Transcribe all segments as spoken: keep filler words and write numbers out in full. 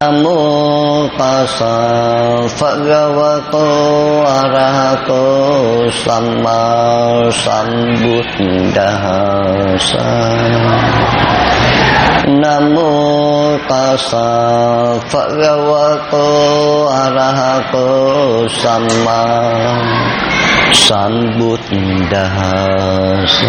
Nam mô Tassa Bhagavato Arahato Samma Sambuddhassa. Nam mô Tassa Bhagavato Arahato Samma Sambuddhassa.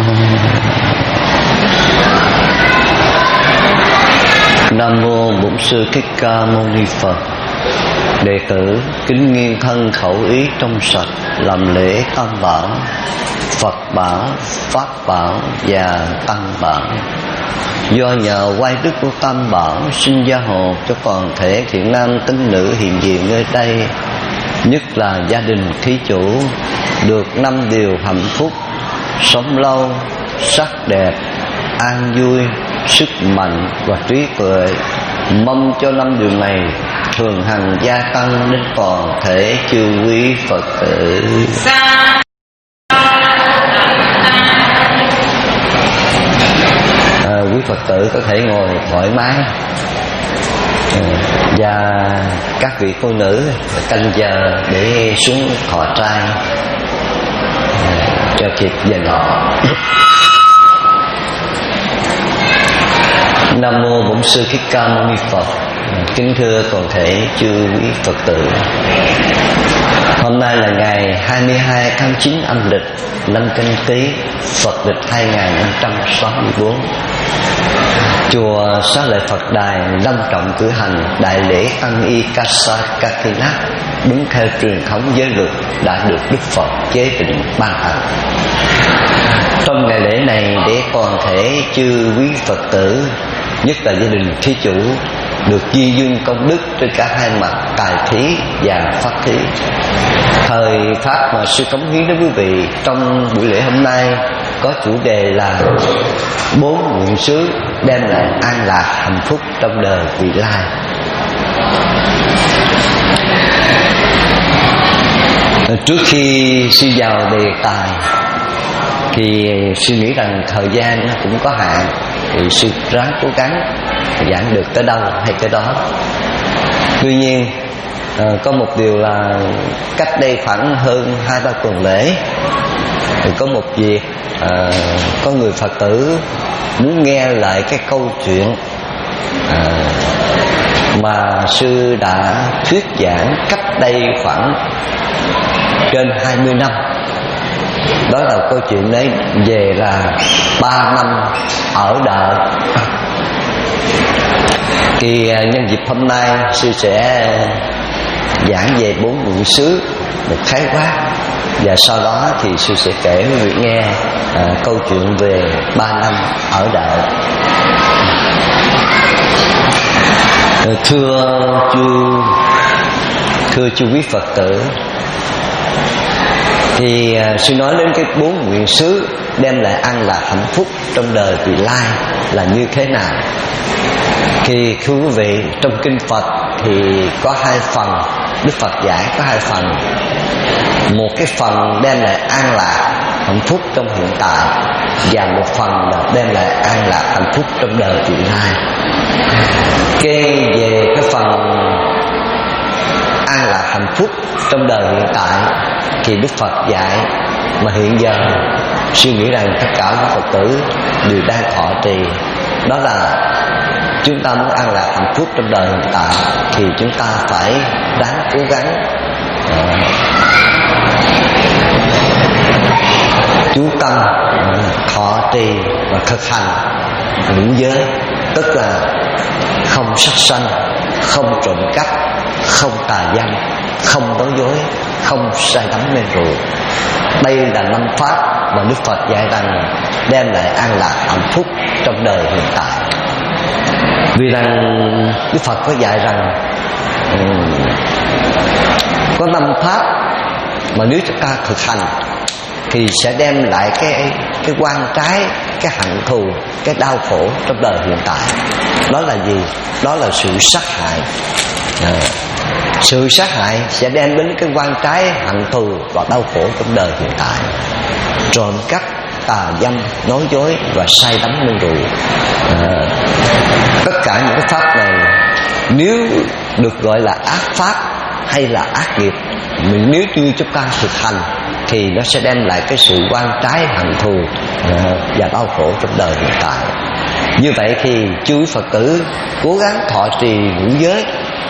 Nam mô Bổn Sư Thích Ca Mâu Ni Phật. Đệ tử kính nghiêng thân khẩu ý trong sạch, làm lễ tam bảo, Phật bảo, Pháp bảo và Tăng bảo. Do nhờ quay đức của tam bảo, xin gia hộ cho toàn thể thiện nam tín nữ hiện diện nơi đây, nhất là gia đình thí chủ, được năm điều hạnh phúc: sống lâu, sắc đẹp, an vui, sức mạnh và trí tuệ. Mong cho năm điều này thường hằng gia tăng đến toàn thể chư quý Phật tử. À, quý Phật tử có thể ngồi thoải mái, à, và các vị cô nữ canh giờ để xuống thọ trai, à, cho kịp giờ ngọ. Nam mô Bổn Sư Thích Ca Mâu Ni Phật. Kính thưa toàn thể chư quý Phật tử, hôm nay là ngày hai mươi hai tháng chín âm lịch năm Canh Tý, Phật lịch hai nghìn năm trăm sáu mươi tư. Chùa Xá Lợi Phật Đài long trọng cử hành đại lễ Tăng Y Kasakatina, đúng theo truyền thống giới luật đã được Đức Phật chế định ban hành. Trong ngày lễ này, để toàn thể chư quý Phật tử, nhất là gia đình thí chủ, được di dương công đức trên cả hai mặt tài thí và pháp thí. Thời pháp mà sư cống hiến đến quý vị trong buổi lễ hôm nay có chủ đề là bốn nguyện xứ đem lại an lạc hạnh phúc trong đời vị lai. Trước khi sư vào đề tài thì sư nghĩ rằng thời gian nó cũng có hạn, thì sư ráng cố gắng giảng được tới đâu hay tới đó. Tuy nhiên à, có một điều là cách đây khoảng hơn hai ba tuần lễ thì có một việc, à, có người Phật tử muốn nghe lại cái câu chuyện à, mà sư đã thuyết giảng cách đây khoảng trên hai mươi năm. Đó là câu chuyện đấy về là ba năm ở đợi. Thì nhân dịp hôm nay sư sẽ giảng về bốn nguyện xứ một khái quát, và sau đó thì sư sẽ kể quý vị nghe à, câu chuyện về ba năm ở đợi. Thưa chư thưa chư quý Phật tử, thì uh, sư nói đến cái bốn nguyện xứ đem lại an lạc hạnh phúc trong đời vị lai là như thế nào. Thì thưa quý vị, trong kinh Phật thì có hai phần, Đức Phật dạy có hai phần. Một cái phần đem lại an lạc hạnh phúc trong hiện tại, và một phần là đem lại an lạc hạnh phúc trong đời vị lai. Cái về cái phần an lạc hạnh phúc trong đời hiện tại thì Đức Phật dạy, mà hiện giờ suy nghĩ rằng tất cả các Phật tử đều đang thọ trì, đó là chúng ta muốn an lạc hạnh phúc trong đời hiện tại thì chúng ta phải đáng cố gắng uh, chú tâm uh, thọ trì và thực hành ngũ giới, tức là không sát sanh, không trộm cắp, không tà dâm, không nói dối, không say đắm mê rượu. Đây là năm pháp mà Đức Phật dạy rằng đem lại an lạc hạnh phúc trong đời hiện tại. Vì rằng Đức Phật có dạy rằng um, có năm pháp mà nếu chúng ta thực hành thì sẽ đem lại cái cái quan trái, cái hận thù, cái đau khổ trong đời hiện tại. Đó là gì? Đó là sự sát hại. À, sự sát hại sẽ đem đến cái quan trái hận thù và đau khổ trong đời hiện tại. Trộm cắp, tà dâm, nói dối và say đắm mê rượu. À, tất cả những cái pháp này nếu được gọi là ác pháp hay là ác nghiệp, mình nếu như chúng ta thực hành thì nó sẽ đem lại cái sự oan trái hận thù và đau khổ trong đời hiện tại. Như vậy thì chư quý Phật tử cố gắng thọ trì ngũ giới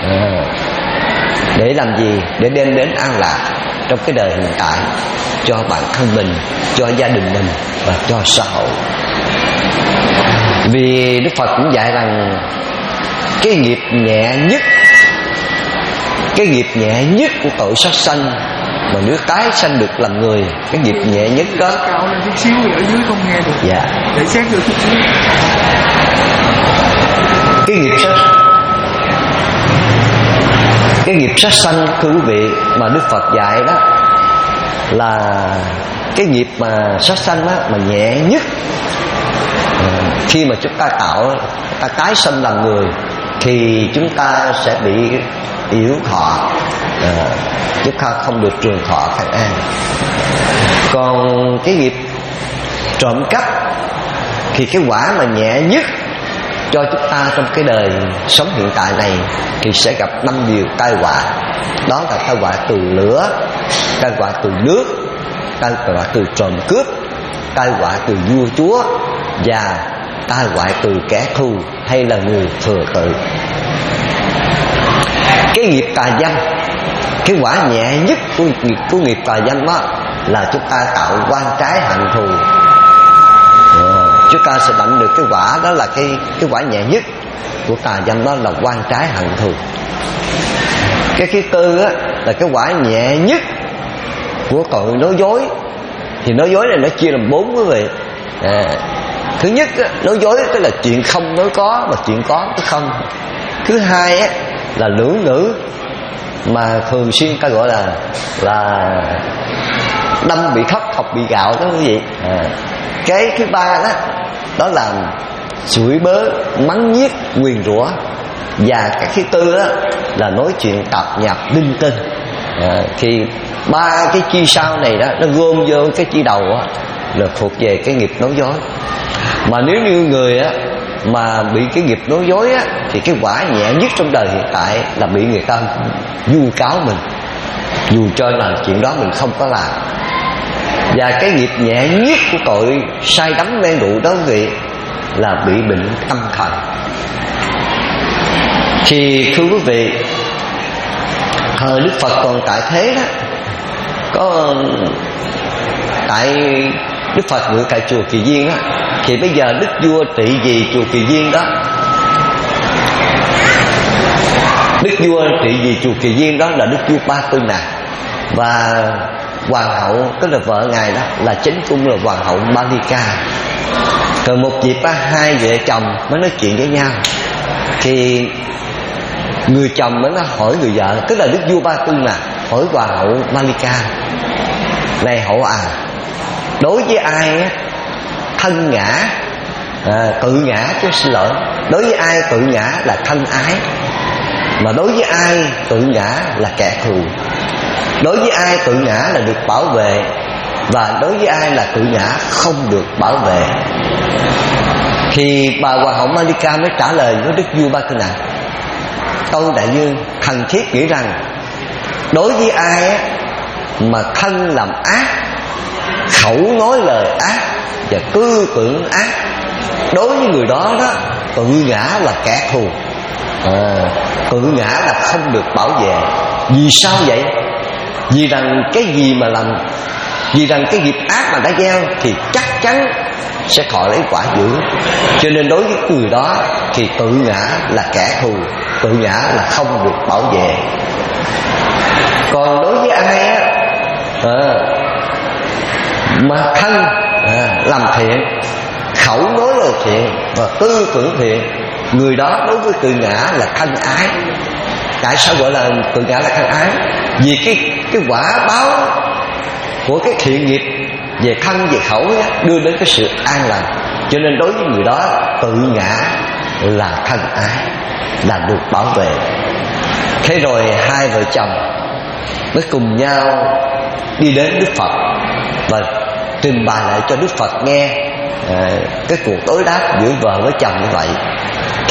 để làm gì? Để đem đến an lạc trong cái đời hiện tại cho bản thân mình, cho gia đình mình và cho xã hội. Vì Đức Phật cũng dạy rằng cái nghiệp nhẹ nhất, cái nghiệp nhẹ nhất của tội sát sanh mà nếu tái sanh được làm người, cái nghiệp nhẹ nhất đó. Cao lên chút xíu ở dưới không nghe được. Dạ. Để xét được chút xíu. Cái nghiệp sát Cái nghiệp sát sanh, thưa quý vị, mà Đức Phật dạy đó là cái nghiệp mà sát sanh đó, mà nhẹ nhất. Khi mà chúng ta tạo, ta tái sanh làm người thì chúng ta sẽ bị yếu thọ, à, chúng ta không được trường thọ khang an. Còn cái nghiệp trộm cắp thì cái quả mà nhẹ nhất cho chúng ta trong cái đời sống hiện tại này thì sẽ gặp năm điều tai họa. Đó là tai họa từ lửa, tai họa từ nước, tai họa từ trộm cướp, tai họa từ vua chúa và tai họa từ kẻ thù hay là người thừa tự. Cái nghiệp tà dâm, cái quả nhẹ nhất của nghiệp, của nghiệp tà dâm đó là chúng ta tạo oan trái hận thù. Chúng ta sẽ đảnh được cái quả đó là cái cái quả nhẹ nhất của tà dâm, đó là oan trái hận thù. Cái thứ tư á là cái quả nhẹ nhất của tội nói dối. Thì nói dối này nó chia làm bốn quý vị. À, thứ nhất á, nói dối tức là chuyện không nói có mà chuyện có nói không. Thứ hai á là lưỡng ngữ mà thường xuyên ta gọi là là đâm bị thóc học bị gạo đó quý vị. À, cái thứ ba đó đó là chửi bới, mắng nhiếc, nguyền rủa. Và cái thứ tư đó là nói chuyện tạp nhạp linh tinh. À, thì ba cái chi sau này đó nó gom vô cái chi đầu đó, là thuộc về cái nghiệp nói dối. Mà nếu như người á mà bị cái nghiệp nói dối á thì cái quả nhẹ nhất trong đời hiện tại là bị người ta vu cáo mình, dù cho là chuyện đó mình không có làm. Và cái nghiệp nhẹ nhất của tội say đắm men rượu đó quý vị là bị bệnh tâm thần. Thì thưa quý vị, thời Đức Phật còn tại thế đó, có tại Đức Phật ngự tại chùa Kỳ Viên á, thì bây giờ Đức Vua trị vì chùa Kỳ Viên đó, Đức Vua trị vì chùa Kỳ Viên đó là Đức Vua Ba Tư Nà. Và hoàng hậu, tức là vợ ngài đó là chính cung là hoàng hậu Malika. Rồi một dịp á, hai vợ chồng mới nói chuyện với nhau. Thì người chồng mới nó hỏi người vợ, tức là Đức Vua Ba Tư Nà hỏi hoàng hậu Malika: này hậu à, đối với ai á, thân ngã, à, tự ngã chứ xin lỗi, đối với ai tự ngã là thân ái, mà đối với ai tự ngã là kẻ thù. Đối với ai tự ngã là được bảo vệ, và đối với ai là tự ngã không được bảo vệ. Thì bà hoàng hậu Malika mới trả lời với Đức Vua Ba Tư Nà: Tâu đại vương, thần thiết nghĩ rằng đối với ai á, mà thân làm ác, khẩu nói lời ác và tư tưởng ác, đối với người đó đó tự ngã là kẻ thù, à, tự ngã là không được bảo vệ. Vì sao vậy? Vì rằng cái gì mà làm, vì rằng cái nghiệp ác mà đã gieo thì chắc chắn sẽ thọ lấy quả dữ. Cho nên đối với người đó thì tự ngã là kẻ thù, tự ngã là không được bảo vệ. Còn đối với ai á, à, mà thân à, làm thiện, khẩu nói lời thiện và tư tưởng thiện, người đó đối với tự ngã là thân ái. Tại sao gọi là tự ngã là thân ái? Vì cái cái quả báo của cái thiện nghiệp về thân về khẩu đó, đưa đến cái sự an lành. Cho nên đối với người đó tự ngã là thân ái, là được bảo vệ. Thế rồi hai vợ chồng mới cùng nhau đi đến Đức Phật và trình bày lại cho Đức Phật nghe à, cái cuộc đối đáp giữa vợ với chồng như vậy.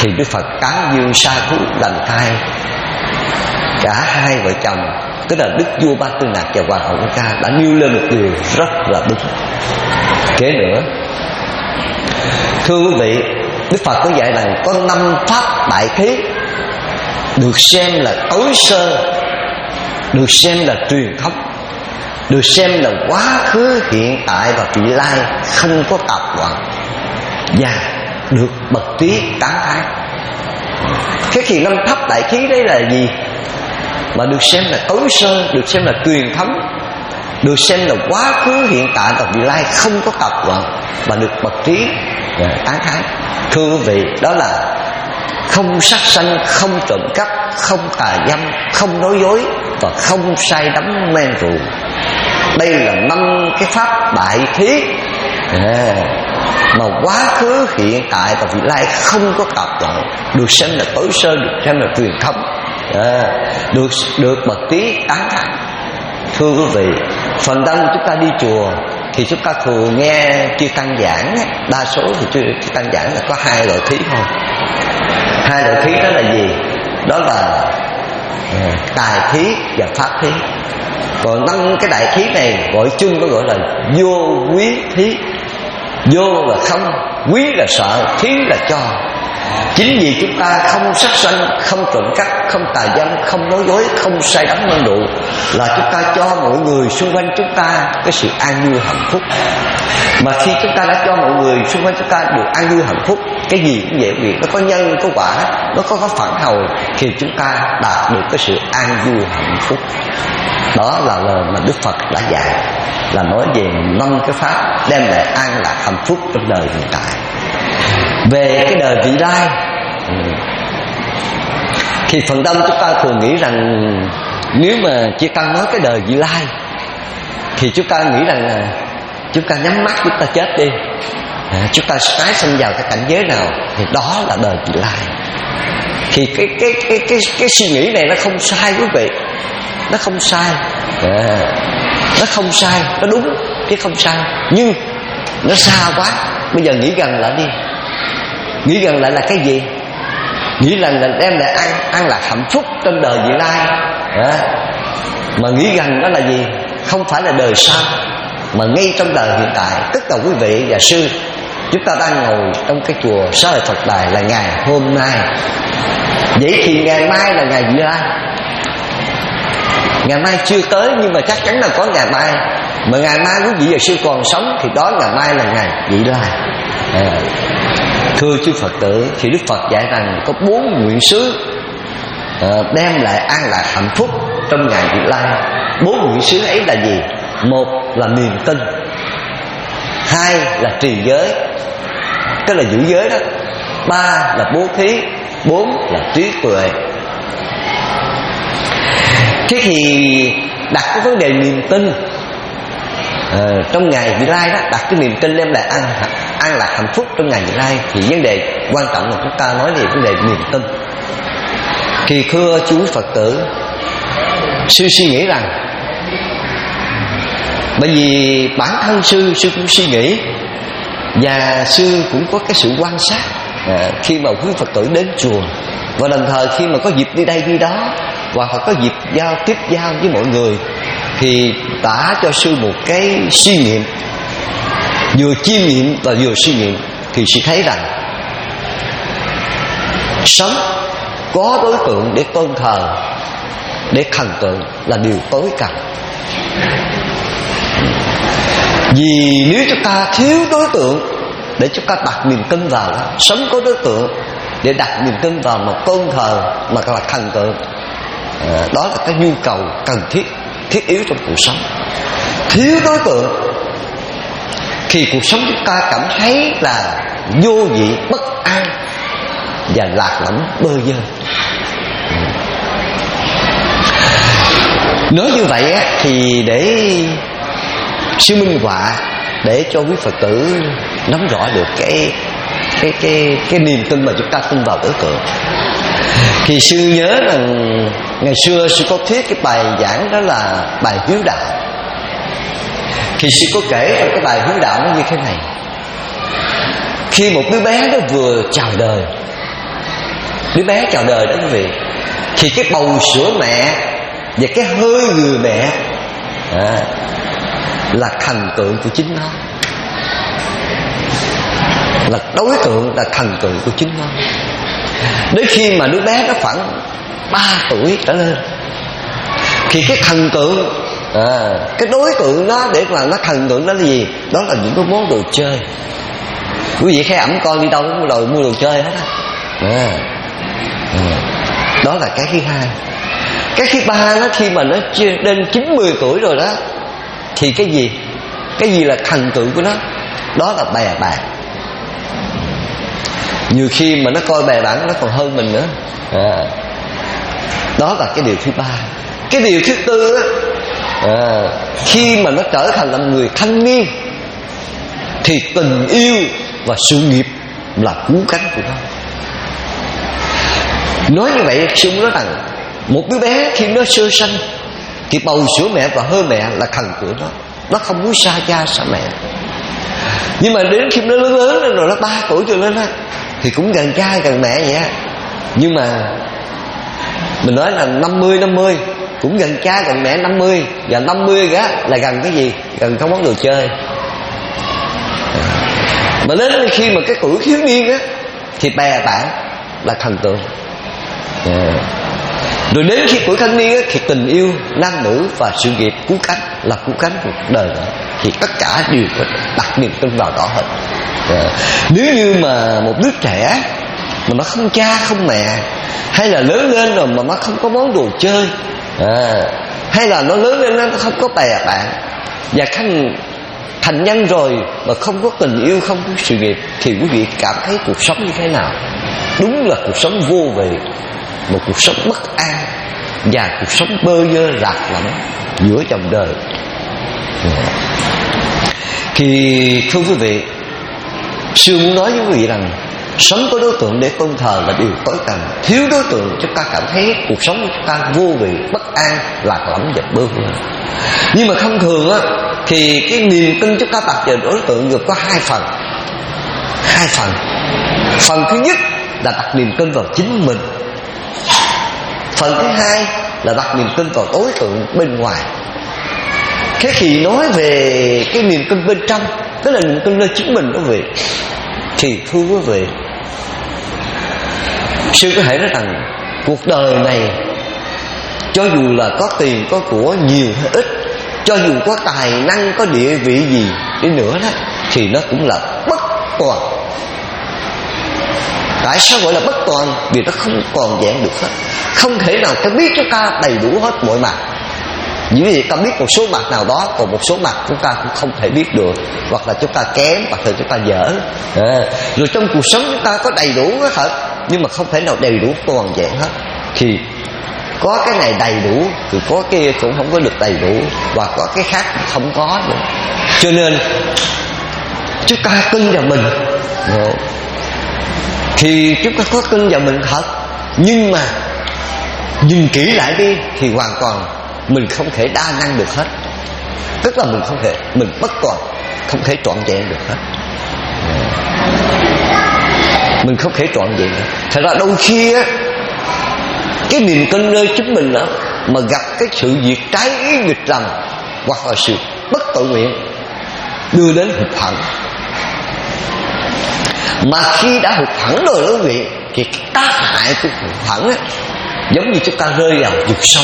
thì Đức Phật tán dương sa thú lành thai. Cả hai vợ chồng, tức là Đức Vua Ba Tư Nặc và Hoàng hậu Đăng Ca, đã nêu lên một điều rất là đúng. Kế nữa, thưa quý vị, Đức Phật có dạy rằng có năm pháp đại thí được xem là tối sơ, được xem là truyền thống, được xem là quá khứ, hiện tại và vị lai, không có tạp loạn, và được bậc trí tán thán. Thế thì năm pháp đại thí đấy là gì? Mà được xem là tối sơ, được xem là truyền thống, được xem là quá khứ, hiện tại và vị lai, không có tạp loạn, và được bậc trí tán thán. Thưa quý vị, đó là không sát sanh, không trộm cắp, không tà dâm, không nói dối và không say đắm men rượu. Đây là năm cái pháp đại thí à, mà quá khứ, hiện tại và vị lai không có tạp loạn, được xem là tối sơ, được xem là truyền thống, à, được được bậc trí tán thán. Thưa quý vị, phần đông chúng ta đi chùa thì chúng ta thường nghe chư tăng giảng, đa số thì chư tăng giảng là có hai loại thí thôi. Hai loại thí đó là gì? Đó là uh, tài thí và pháp thí. Còn năm cái đại thí này gọi chung nó gọi là vô quý thí. Vô là không, quý là sợ, thí là cho. Chính vì chúng ta không sát sanh, không trộm cắp, không tà dâm, không nói dối, không say đắm men rượu, là chúng ta cho mọi người xung quanh chúng ta cái sự an vui hạnh phúc. Mà khi chúng ta đã cho mọi người xung quanh chúng ta được an vui hạnh phúc, cái gì cũng vậy, việc nó có nhân có quả, nó có, có phản hồi, thì chúng ta đạt được cái sự an vui hạnh phúc. Đó là lời mà Đức Phật đã dạy, là nói về năm cái pháp đem lại an lạc hạnh phúc trong đời hiện tại. Về cái đời vị lai thì phần đông chúng ta thường nghĩ rằng nếu mà chỉ cần nói cái đời vị lai thì chúng ta nghĩ rằng là chúng ta nhắm mắt chúng ta chết đi, à, chúng ta tái sinh vào cái cảnh giới nào thì đó là đời vị lai. Thì cái cái cái cái cái suy nghĩ này nó không sai quý vị, nó không sai, à, nó không sai, nó đúng chứ không sai, nhưng nó xa quá. Bây giờ nghĩ gần lại đi, nghĩ gần lại là cái gì? Nghĩ rằng là đem lại an, an lạc hạnh phúc trong đời vị lai, à, mà nghĩ gần đó là gì? Không phải là đời sau, mà ngay trong đời hiện tại. Tức là quý vị và sư, chúng ta đang ngồi trong cái chùa Xá Lợi Phật Đài là ngày hôm nay. Vậy thì ngày mai là ngày vị lai. Ngày mai chưa tới nhưng mà chắc chắn là có ngày mai. Mà ngày mai quý vị và sư còn sống thì đó ngày mai là ngày vị lai. À, thưa chư Phật tử, thì Đức Phật dạy rằng có bốn nguyện xứ à, đem lại an lạc hạnh phúc trong ngày vị lai. Bốn nguyện xứ ấy là gì? Một là niềm tin, hai là trì giới, tức là giữ giới đó, ba là bố thí, bốn là trí tuệ. Thế thì đặt cái vấn đề niềm tin à, trong ngày vị lai đó, đặt cái niềm tin đem lại an, an lạc hạnh phúc trong ngày vị lai, thì vấn đề quan trọng là chúng ta nói về vấn đề niềm tin. Thì thưa chú Phật tử, sư suy nghĩ rằng, bởi vì bản thân sư sư cũng suy nghĩ và sư cũng có cái sự quan sát à, khi mà quý Phật tử đến chùa, và đồng thời khi mà có dịp đi đây đi đó, hoặc là có dịp giao tiếp giao với mọi người, thì tả cho sư một cái suy nghiệm, vừa chiêm nghiệm và vừa suy nghiệm. Thì sư thấy rằng sống có đối tượng để tôn thờ, để thần tượng là điều tối cần. Vì nếu chúng ta thiếu đối tượng để chúng ta đặt niềm tin vào đó, sống có đối tượng để đặt niềm tin vào một tôn thờ mà là thần tượng, à, đó là cái nhu cầu cần thiết, thiết yếu trong cuộc sống. Thiếu đối tượng thì cuộc sống chúng ta cảm thấy là vô vị, bất an và lạc lõng bơ vơ. Nói như vậy á, thì để sư minh họa, để cho quý Phật tử nắm rõ được cái cái cái cái niềm tin mà chúng ta tin vào đối tượng. Thì sư nhớ rằng ngày xưa sư có thuyết cái bài giảng đó là bài hiếu đạo. Thì sư có kể trong cái bài hiếu đạo nó như thế này: khi một đứa bé nó vừa chào đời đứa bé chào đời đó quý vị, thì cái bầu sữa mẹ và cái hơi người mẹ à, là thần tượng của chính nó, là đối tượng, là thần tượng của chính nó. Đến khi mà đứa bé nó khoảng ba tuổi trở lên thì cái thần tượng à, cái đối tượng đó để mà nó thần tượng đó là gì? Đó là những cái món đồ chơi. Quý vị khai ẩm con đi đâu cũng mua đồ, mua đồ chơi hết á. À, à, đó là cái thứ hai. Cái thứ ba đó, khi mà nó đến chín mươi tuổi rồi đó, thì cái gì? Cái gì là thần tượng của nó? Đó là bè bạn. Nhiều khi mà nó coi bè bạn nó còn hơn mình nữa à, đó là cái điều thứ ba. Cái điều thứ tư á, à, khi mà nó trở thành là người thanh niên thì tình yêu và sự nghiệp là cú cánh của nó. Nói như vậy, sư muốn nói rằng một đứa bé khi nó sơ sanh thì bầu sữa mẹ và hơi mẹ là thần của nó. Nó không muốn xa cha xa mẹ. Nhưng mà đến khi nó lớn lớn lên rồi, nó ba tuổi trở lên á, thì cũng gần cha gần mẹ vậy á. Nhưng mà mình nói là năm mươi năm mươi, cũng gần cha gần mẹ năm mươi. Và năm mươi đó là gần cái gì? Gần cái món đồ chơi. Mà đến khi mà cái tuổi thiếu niên á thì bè bạn là thần tượng à. Rồi đến khi tuổi thanh niên á, thì tình yêu nam nữ và sự nghiệp cứu cánh là cứu cánh của cuộc đời đó. Thì tất cả đều có đặt niềm tin vào đó hết à. Nếu như mà một đứa trẻ mà nó không cha không mẹ, hay là lớn lên rồi mà nó không có món đồ chơi à, hay là nó lớn lên nó không có bè bạn, và thành thành nhân rồi mà không có tình yêu, không có sự nghiệp, thì quý vị cảm thấy cuộc sống như thế nào? Đúng là cuộc sống vô vị, một cuộc sống bất an và cuộc sống bơ vơ lạc lõng giữa dòng đời. Thì thưa quý vị, sư muốn nói với quý vị rằng sống có đối tượng để tôn thờ là điều tối cần. Thiếu đối tượng chúng ta cảm thấy cuộc sống của chúng ta vô vị, bất an, lạc lõng và bơ vơ. Nhưng mà thông thường á, thì cái niềm tin chúng ta đặt vào đối tượng gồm có hai phần. Hai phần. Phần thứ nhất là đặt niềm tin vào chính mình. Phần thứ hai là đặt niềm tin vào đối tượng bên ngoài. Thế thì nói về cái niềm tin bên trong, tức là niềm tin lên chính mình đó quý vị, thì thưa quý vị, sư có thể nói rằng cuộc đời này cho dù là có tiền có của nhiều hay ít, cho dù có tài năng có địa vị gì đi nữa đó, thì nó cũng là bất toàn. Tại sao gọi là bất toàn? Vì nó không còn vẹn được hết. Không thể nào ta biết chúng ta đầy đủ hết mọi mặt. Vì vậy ta biết một số mặt nào đó, còn một số mặt chúng ta cũng không thể biết được, hoặc là chúng ta kém, hoặc là chúng ta dở à. Rồi trong cuộc sống chúng ta có đầy đủ hết thật, nhưng mà không thể nào đầy đủ toàn vẹn hết. Thì có cái này đầy đủ thì có cái cũng không có được đầy đủ, và có cái khác không có nữa. Cho nên chúng ta tin vào mình à, thì chúng ta có tin vào mình thật, nhưng mà nhìn kỹ lại đi thì hoàn toàn mình không thể đa năng được hết. Tức là mình không thể, mình bất toàn, không thể trọn vẹn được hết. Mình không thể trọn vẹn được. Thật ra đôi khi á, cái niềm tin nơi chính mình đó mà gặp cái sự việc trái ý nghịch lòng, hoặc là sự bất tự nguyện đưa đến hụt hẫng. Mà khi đã hụt hẫng rồi đó quý vị, thì cái tác hại của hụt hẫng á, giống như chúng ta rơi vào vực sâu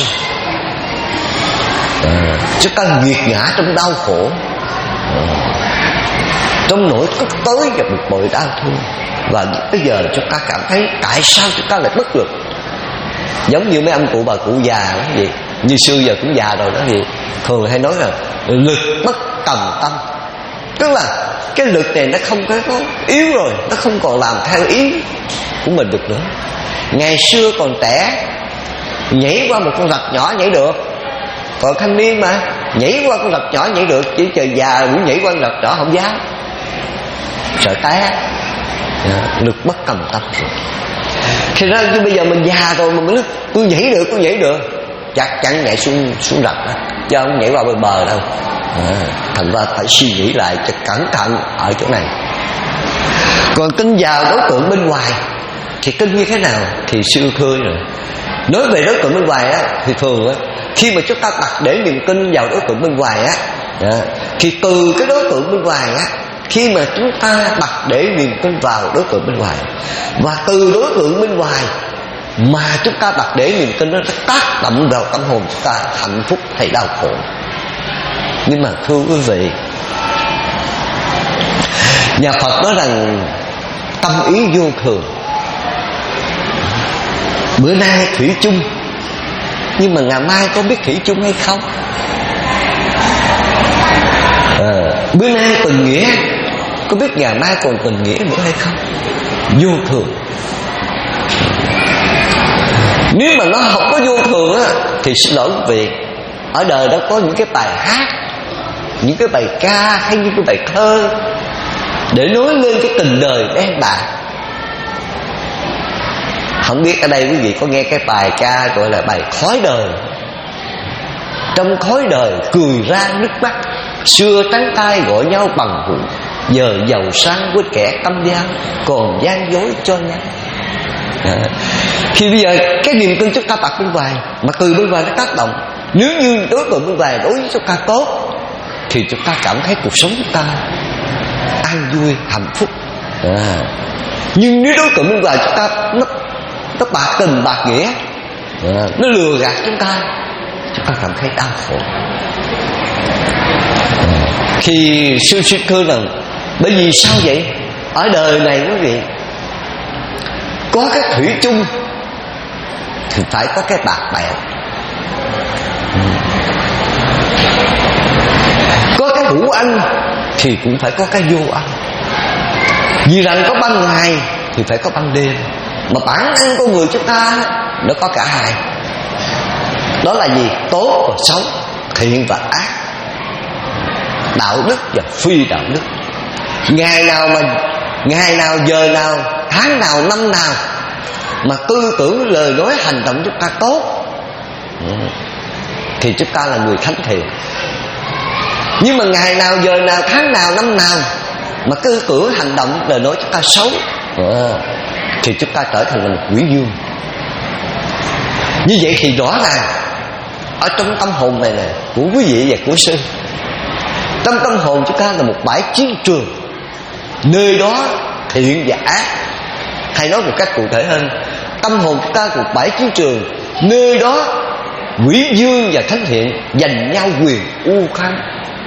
à, chúng ta nghiệt ngã trong đau khổ à, trong nỗi tức tối và bực bội đau thương. Và bây giờ chúng ta cảm thấy tại sao chúng ta lại bất lực, giống như mấy ông cụ bà cụ già đó gì, như xưa giờ cũng già rồi đó gì, thường hay nói là lực bất tòng tâm. Tức là cái lực này nó không có yếu rồi, nó không còn làm theo ý của mình được nữa. Ngày xưa còn trẻ, nhảy qua một con rạch nhỏ nhảy được, còn thanh niên mà nhảy qua con rạch nhỏ nhảy được, chỉ trời già cũng nhảy qua con rạch nhỏ không dám, sợ té. Lực bất tòng tâm. Thì ra chứ bây giờ mình già rồi mà mình nói tôi nhảy được, tôi nhảy được, chắc chắn nhảy xuống xuống rạch đó, chứ không nhảy qua bên bờ đâu à, thành ra phải suy nghĩ lại cho cẩn thận ở chỗ này. Còn tin vào đối tượng bên ngoài Thì tin như thế nào thì xưa khơi rồi. Nói về đối tượng bên ngoài á, thì thường á, khi mà chúng ta đặt để niềm tin vào đối tượng bên ngoài á, à, thì từ cái đối tượng bên ngoài á, khi mà chúng ta đặt để niềm tin vào đối tượng bên ngoài, và từ đối tượng bên ngoài mà chúng ta đặt để niềm tin, nó tác động vào tâm hồn chúng ta, hạnh phúc hay đau khổ. Nhưng mà thưa quý vị, nhà Phật nói rằng tâm ý vô thường, bữa nay thủy chung, nhưng mà ngày mai có biết thủy chung hay không? À, bữa nay tình nghĩa, có biết ngày mai còn tình nghĩa nữa hay không? Vô thường. Nếu mà nó không có vô thường á, thì xin lỗi quý vị, ở đời đó có những cái bài hát, những cái bài ca hay những cái bài thơ để nói lên cái tình đời đen bạc. Không biết ở đây quý vị có nghe cái bài ca gọi là bài Khói Đời. Trong khói đời cười ra nước mắt, xưa trắng tay gọi nhau bằng hữu, giờ giàu sang quên kẻ tâm giao, còn gian dối cho nhau. À, thì bây giờ cái niềm tin chúng ta đặt bên ngoài, mà từ bên ngoài nó tác động. Nếu như đối tượng bên ngoài đối với chúng ta tốt, thì chúng ta cảm thấy cuộc sống chúng ta an vui, hạnh phúc. À, nhưng nếu đối tượng bên ngoài chúng ta nó, nó bạc tình bạc nghĩa, à, nó lừa gạt chúng ta, chúng ta cảm thấy đau khổ. À, thì sư sư thưa rằng, bởi vì sao vậy? Ở đời này quý vị, có cái thủy chung thì phải có cái bạc bẽo, có cái hữu ân thì cũng phải có cái vô ân. Vì rằng có ban ngày thì phải có ban đêm, mà bản năng con người chúng ta nó có cả hai. Đó là gì? Tốt và xấu, thiện và ác, đạo đức và phi đạo đức. Ngày nào mà ngày nào, giờ nào, tháng nào, năm nào mà tư tưởng, lời nói, hành động chúng ta tốt thì chúng ta là người thánh thiện. Nhưng mà ngày nào, giờ nào, tháng nào, năm nào mà tư tưởng, hành động, lời nói chúng ta xấu thì chúng ta trở thành một quỷ dương. Như vậy thì rõ ràng ở trong tâm hồn này này của quý vị và của sư, trong tâm hồn chúng ta là một bãi chiến trường, nơi đó thiện và ác. Hay nói một cách cụ thể hơn, tâm hồn chúng ta là một bãi chiến trường, nơi đó quỷ dương và thánh thiện giành nhau quyền u kháng.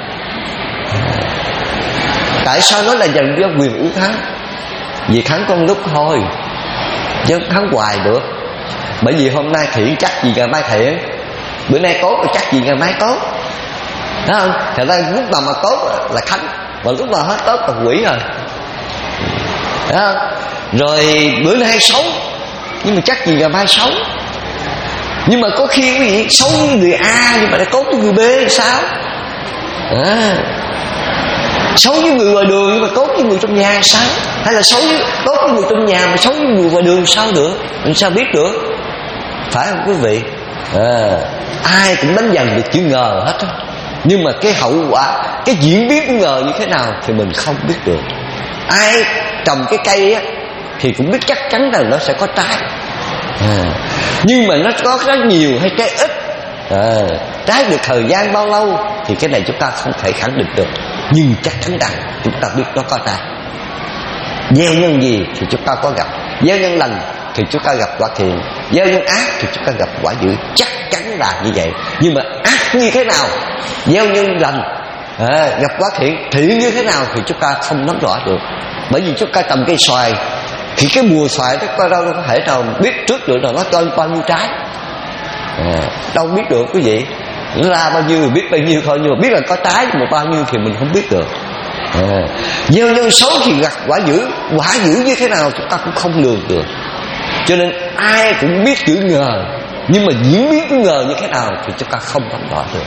Tại sao nó là giành nhau quyền u kháng? Vì kháng con lúc thôi, chứ không kháng hoài được. Bởi vì hôm nay thiện chắc gì ngày mai thiện, bữa nay tốt thì chắc gì ngày mai tốt, thấy không? Thật ra lúc nào mà tốt là khánh, mà lúc nào hết tốt là quỷ rồi, thấy không? Rồi bữa nay xấu, nhưng mà chắc gì ngày mai xấu. Nhưng mà có khi quý vị xấu với người A nhưng mà lại tốt với người B thì sao? À, xấu với người ngoài đường nhưng mà tốt với người trong nhà sao? Hay là xấu với, tốt với người trong nhà mà xấu với người ngoài đường sao được? Mình sao biết được? Phải không quý vị? À, ai cũng đánh dần được chữ ngờ hết á. Nhưng mà cái hậu quả, cái diễn biến của ngờ như thế nào thì mình không biết được. Ai trồng cái cây á thì cũng biết chắc chắn rằng nó sẽ có trái. À, nhưng mà nó có rất nhiều hay trái ít, à, trái được thời gian bao lâu thì cái này chúng ta không thể khẳng định được. Nhưng chắc chắn rằng chúng ta biết nó có trái. Gieo nhân gì thì chúng ta có gặp. Gieo nhân lành thì chúng ta gặp quả thiện, gieo nhân ác thì chúng ta gặp quả dữ. Chắc chắn là như vậy. Nhưng mà ác như thế nào, gieo nhân lành, à, gặp quả thiện, thiện như thế nào thì chúng ta không nắm rõ được. Bởi vì chúng ta trồng cây xoài thì cái mùa xoài nó coi đâu có thể nào biết trước được là nó cho bao nhiêu trái, à, đâu biết được quý vị. Nó ra bao nhiêu biết bao nhiêu thôi, nhưng mà biết là có trái mà bao nhiêu thì mình không biết được. À, gieo nhân xấu thì gặp quả dữ, quả dữ như thế nào chúng ta cũng không lường được. Cho nên ai cũng biết chữ ngờ, nhưng mà diễn biến của ngờ như thế nào thì chúng ta không nắm rõ được.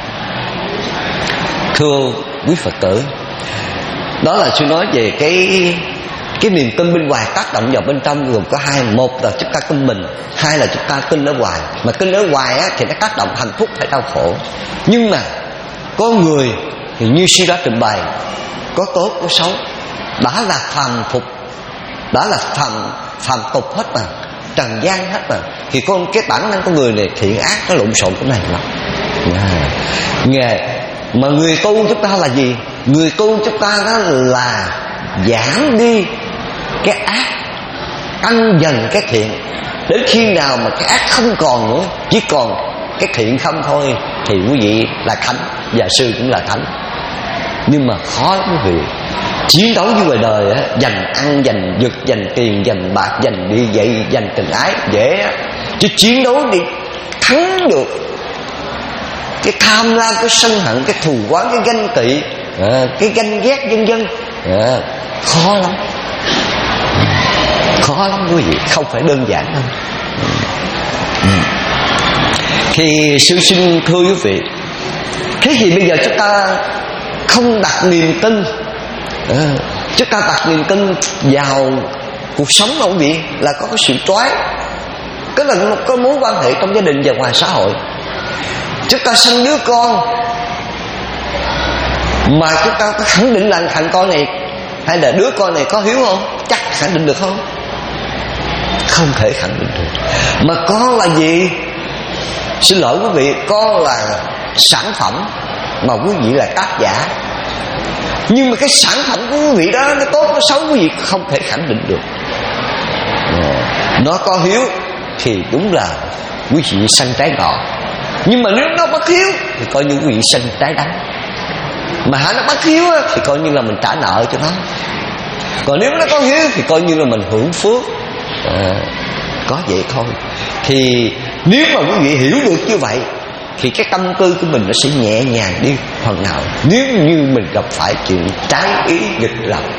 Thưa quý Phật tử, đó là sư nói về cái cái niềm tin bên ngoài tác động vào bên trong gồm có hai. Một là chúng ta tin mình, hai là chúng ta tin ở ngoài. Mà tin ở ngoài á, thì nó tác động hạnh phúc hay đau khổ. Nhưng mà có người thì như sư đã trình bày, có tốt có xấu, đã là phàm phục Đó là phàm phàm tục hết mà, trần gian hết mà. Thì con cái bản năng con người này thiện ác nó lộn xộn cái này lắm. À, nghề mà người tu chúng ta là gì? Người tu chúng ta đó là giảm đi cái ác, tăng dần cái thiện. Đến khi nào mà cái ác không còn nữa, chỉ còn cái thiện không thôi, thì quý vị là thánh và sư cũng là thánh. Nhưng mà khó lắm quý vị. Chiến đấu với ngoài đời á, giành ăn, giành giật, giành tiền, giành bạc, giành đi dậy, giành tình ái dễ á. Chứ chiến đấu đi thắng được cái tham lam, cái sân hận, cái thù oán, cái ganh tị, à, cái ganh ghét vân vân, à, khó lắm, khó lắm quý vị, không phải đơn giản đâu. Thì sư xin thưa quý vị, thế thì bây giờ chúng ta không đặt niềm tin, à, chúng ta đặt niềm tin vào cuộc sống của quý vị là có cái sự toái, cái là có mối quan hệ trong gia đình và ngoài xã hội. Chúng ta sinh đứa con mà chúng ta có khẳng định là thằng con này hay là đứa con này có hiếu không? Chắc khẳng định được không? Không thể khẳng định được. Mà con là gì? Xin lỗi quý vị, con là sản phẩm mà quý vị là tác giả. Nhưng mà cái sản phẩm của quý vị đó, nó tốt nó xấu, quý vị không thể khẳng định được. Nó có hiếu thì đúng là quý vị sanh trái ngọt. Nhưng mà nếu nó bất hiếu thì coi như quý vị sanh trái đắng. Mà hả nó bất hiếu thì coi như là mình trả nợ cho nó. Còn nếu nó có hiếu thì coi như là mình hưởng phước, à, có vậy thôi. Thì nếu mà quý vị hiểu được như vậy thì cái tâm tư của mình nó sẽ nhẹ nhàng đi phần nào. Nếu như mình gặp phải chuyện trái ý nghịch lòng.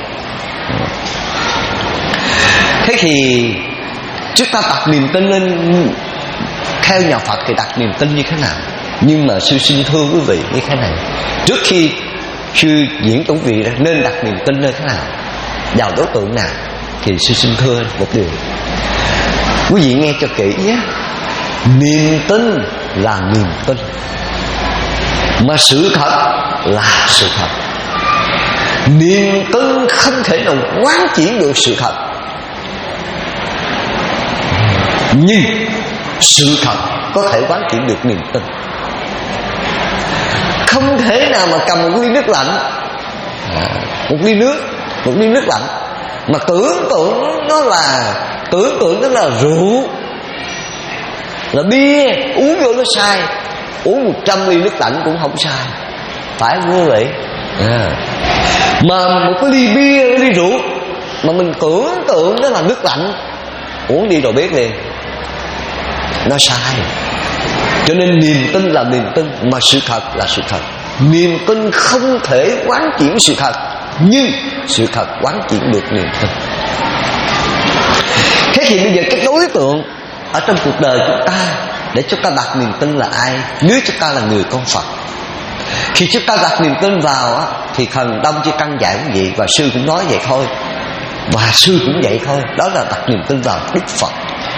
Thế thì chúng ta đặt niềm tin lên. Theo nhà Phật thì đặt niềm tin như thế nào? Nhưng mà sư xin thưa quý vị như thế này, trước khi sư diễn cho quý vị nên đặt niềm tin như thế nào, vào đối tượng nào, thì sư xin thưa một điều, quý vị nghe cho kỹ nhé. Niềm tin là niềm tin, mà sự thật là sự thật. Niềm tin không thể nào quán chuyển được sự thật, nhưng sự thật có thể quán chuyển được niềm tin. Không thể nào mà cầm một ly nước lạnh, một ly nước, một ly nước lạnh mà tưởng tượng nó là tưởng tượng nó là rượu, là bia, uống vô nó sai. Uống một trăm ly nước lạnh cũng không sai, phải không quý vị? À. Mà một cái ly bia, ly rượu mà mình tưởng tượng nó là nước lạnh, uống đi rồi biết liền nó sai. Cho nên niềm tin là niềm tin, mà sự thật là sự thật. Niềm tin không thể quán chuyển sự thật, nhưng sự thật quán chuyển được niềm tin. Thế thì bây giờ cái đối tượng ở trong cuộc đời chúng ta để chúng ta đặt niềm tin là ai? Nếu chúng ta là người con Phật, khi chúng ta đặt niềm tin vào á, thì thần đông chỉ căn dạy quý vị, và sư cũng nói vậy thôi, và sư cũng vậy thôi. Đó là đặt niềm tin vào Đức Phật.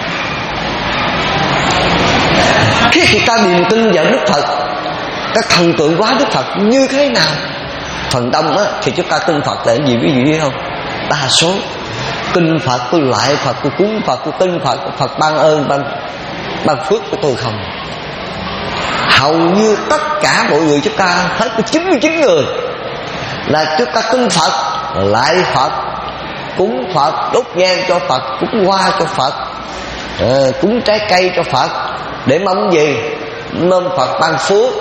Khi người ta niềm tin vào Đức Phật, các thần tượng hóa Đức Phật như thế nào? Phần đông á, thì chúng ta tin Phật là gì quý vị biết không? Đa số tin Phật, tôi lại Phật, tôi cúng Phật, tôi tin Phật, Phật ban ơn, ban, ban phước của tôi không. Hầu như tất cả mọi người chúng ta, hết chín mươi chín người là chúng ta tin Phật, lại Phật, cúng Phật, đốt nhang cho Phật, cúng hoa cho Phật, à, cúng trái cây cho Phật, để mong gì? Mong Phật ban phước,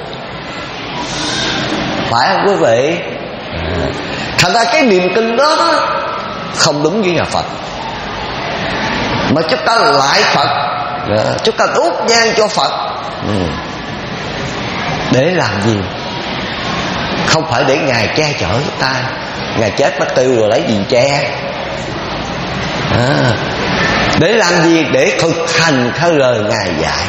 phải không quý vị? À, thành ra cái niềm tin đó, đó không đúng với nhà Phật. Mà chúng ta lại Phật, à, chúng ta đốt nhang cho Phật, ừ. để làm gì? Không phải để Ngài che chở chúng ta. Ngài chết mất tiêu rồi lấy gì che? À, để làm gì? Để thực hành theo lời Ngài dạy.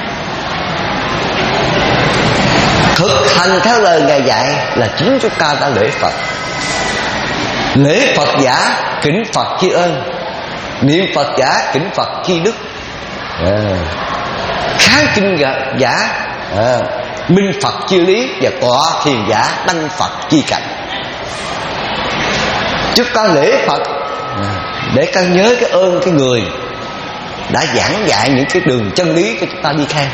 Thực hành theo lời Ngài dạy là chính chúng ta đã lễ Phật. Lễ Phật giả kính Phật tri ân, niệm Phật giả kính Phật tri đức, à, kháng kinh giả à, minh Phật chi lý, và tọa thiền giả đăng Phật chi cảnh. Chúng ta lễ Phật à, để ta nhớ cái ơn cái người đã giảng dạy những cái đường chân lý cho chúng ta đi theo.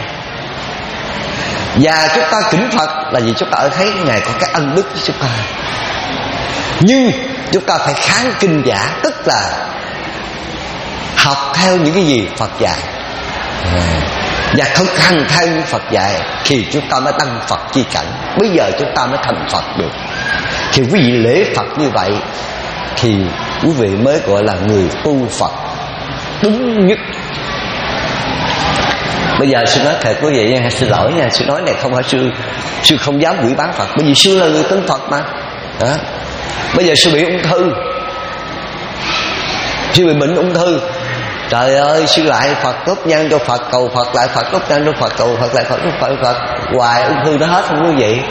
Và chúng ta kính Phật là vì chúng ta thấy Ngài có cái ân đức với chúng ta. Nhưng chúng ta phải kháng kinh giả, tức là học theo những cái gì Phật dạy và thực hành theo những Phật dạy, thì chúng ta mới đăng Phật chi cảnh. Bây giờ chúng ta mới thành Phật được. Thì quý vị lễ Phật như vậy thì quý vị mới gọi là người tu Phật đúng nhất. Bây giờ sư nói thật quý vị nha, xin lỗi nha, sư nói này không phải sư sư không dám quỷ bán Phật, bởi vì sư là người tin Phật mà. Đó. Bây giờ sư bị ung thư, sư bị bệnh ung thư, trời ơi, sư lại Phật đốt nhang cho Phật, cầu Phật, lại Phật đốt nhang cho Phật, cầu Phật, lại Phật đốt Phật, Phật hoài ung thư nó hết không quý vị.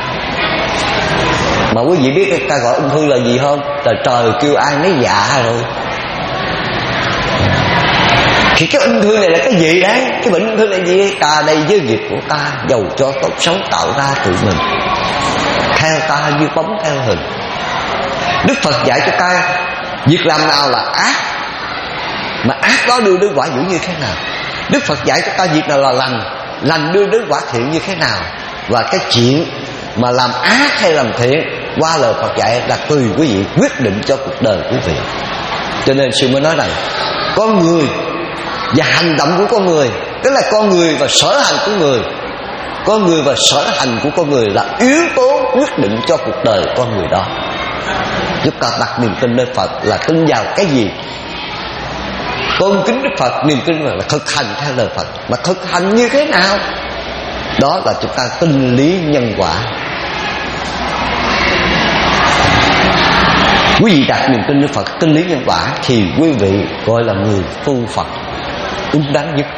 Mà quý vị biết ta gọi ung thư là gì không? Trời trời kêu ai nấy dạ rồi. Thì cái ung thư này là cái gì đấy? Cái bệnh ung thư là gì? Ta đây với nghiệp của ta, dầu cho tốt xấu tạo ra tự mình, theo ta như bóng theo hình. Đức Phật dạy cho ta việc làm nào là ác, mà ác đó đưa đến quả dữ như thế nào. Đức Phật dạy cho ta việc nào là lành, lành đưa đến quả thiện như thế nào. Và cái chuyện mà làm ác hay làm thiện qua lời Phật dạy là tùy quý vị quyết định cho cuộc đời quý vị. Cho nên sư mới nói rằng con người và hành động của con người, tức là con người và sở hành của người, con người và sở hành của con người là yếu tố quyết định cho cuộc đời con người đó. Chúng ta đặt niềm tin nơi Phật là tin vào cái gì? Tôn kính Đức Phật, niềm tin là thực hành theo lời Phật. Mà thực hành như thế nào? Đó là chúng ta tin lý nhân quả. Quý vị đặt niềm tin nơi Phật, tin lý nhân quả, thì quý vị gọi là người tu Phật đúng đắn nhất.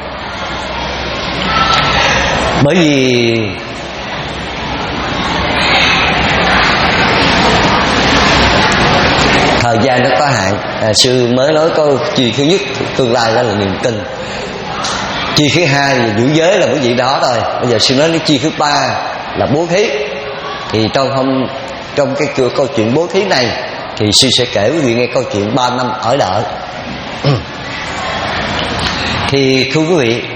Bởi vì thời gian nó có hạn. à, Sư mới nói câu chi thứ nhất tương lai đó là niềm tin. Chi thứ hai là giữ giới là cái gì đó rồi. Bây giờ sư nói đến chi thứ ba là bố thí. Thì trong hôm trong cái câu chuyện bố thí này thì sư sẽ kể quý vị nghe câu chuyện ba năm ở đợi. Thì thưa quý vị,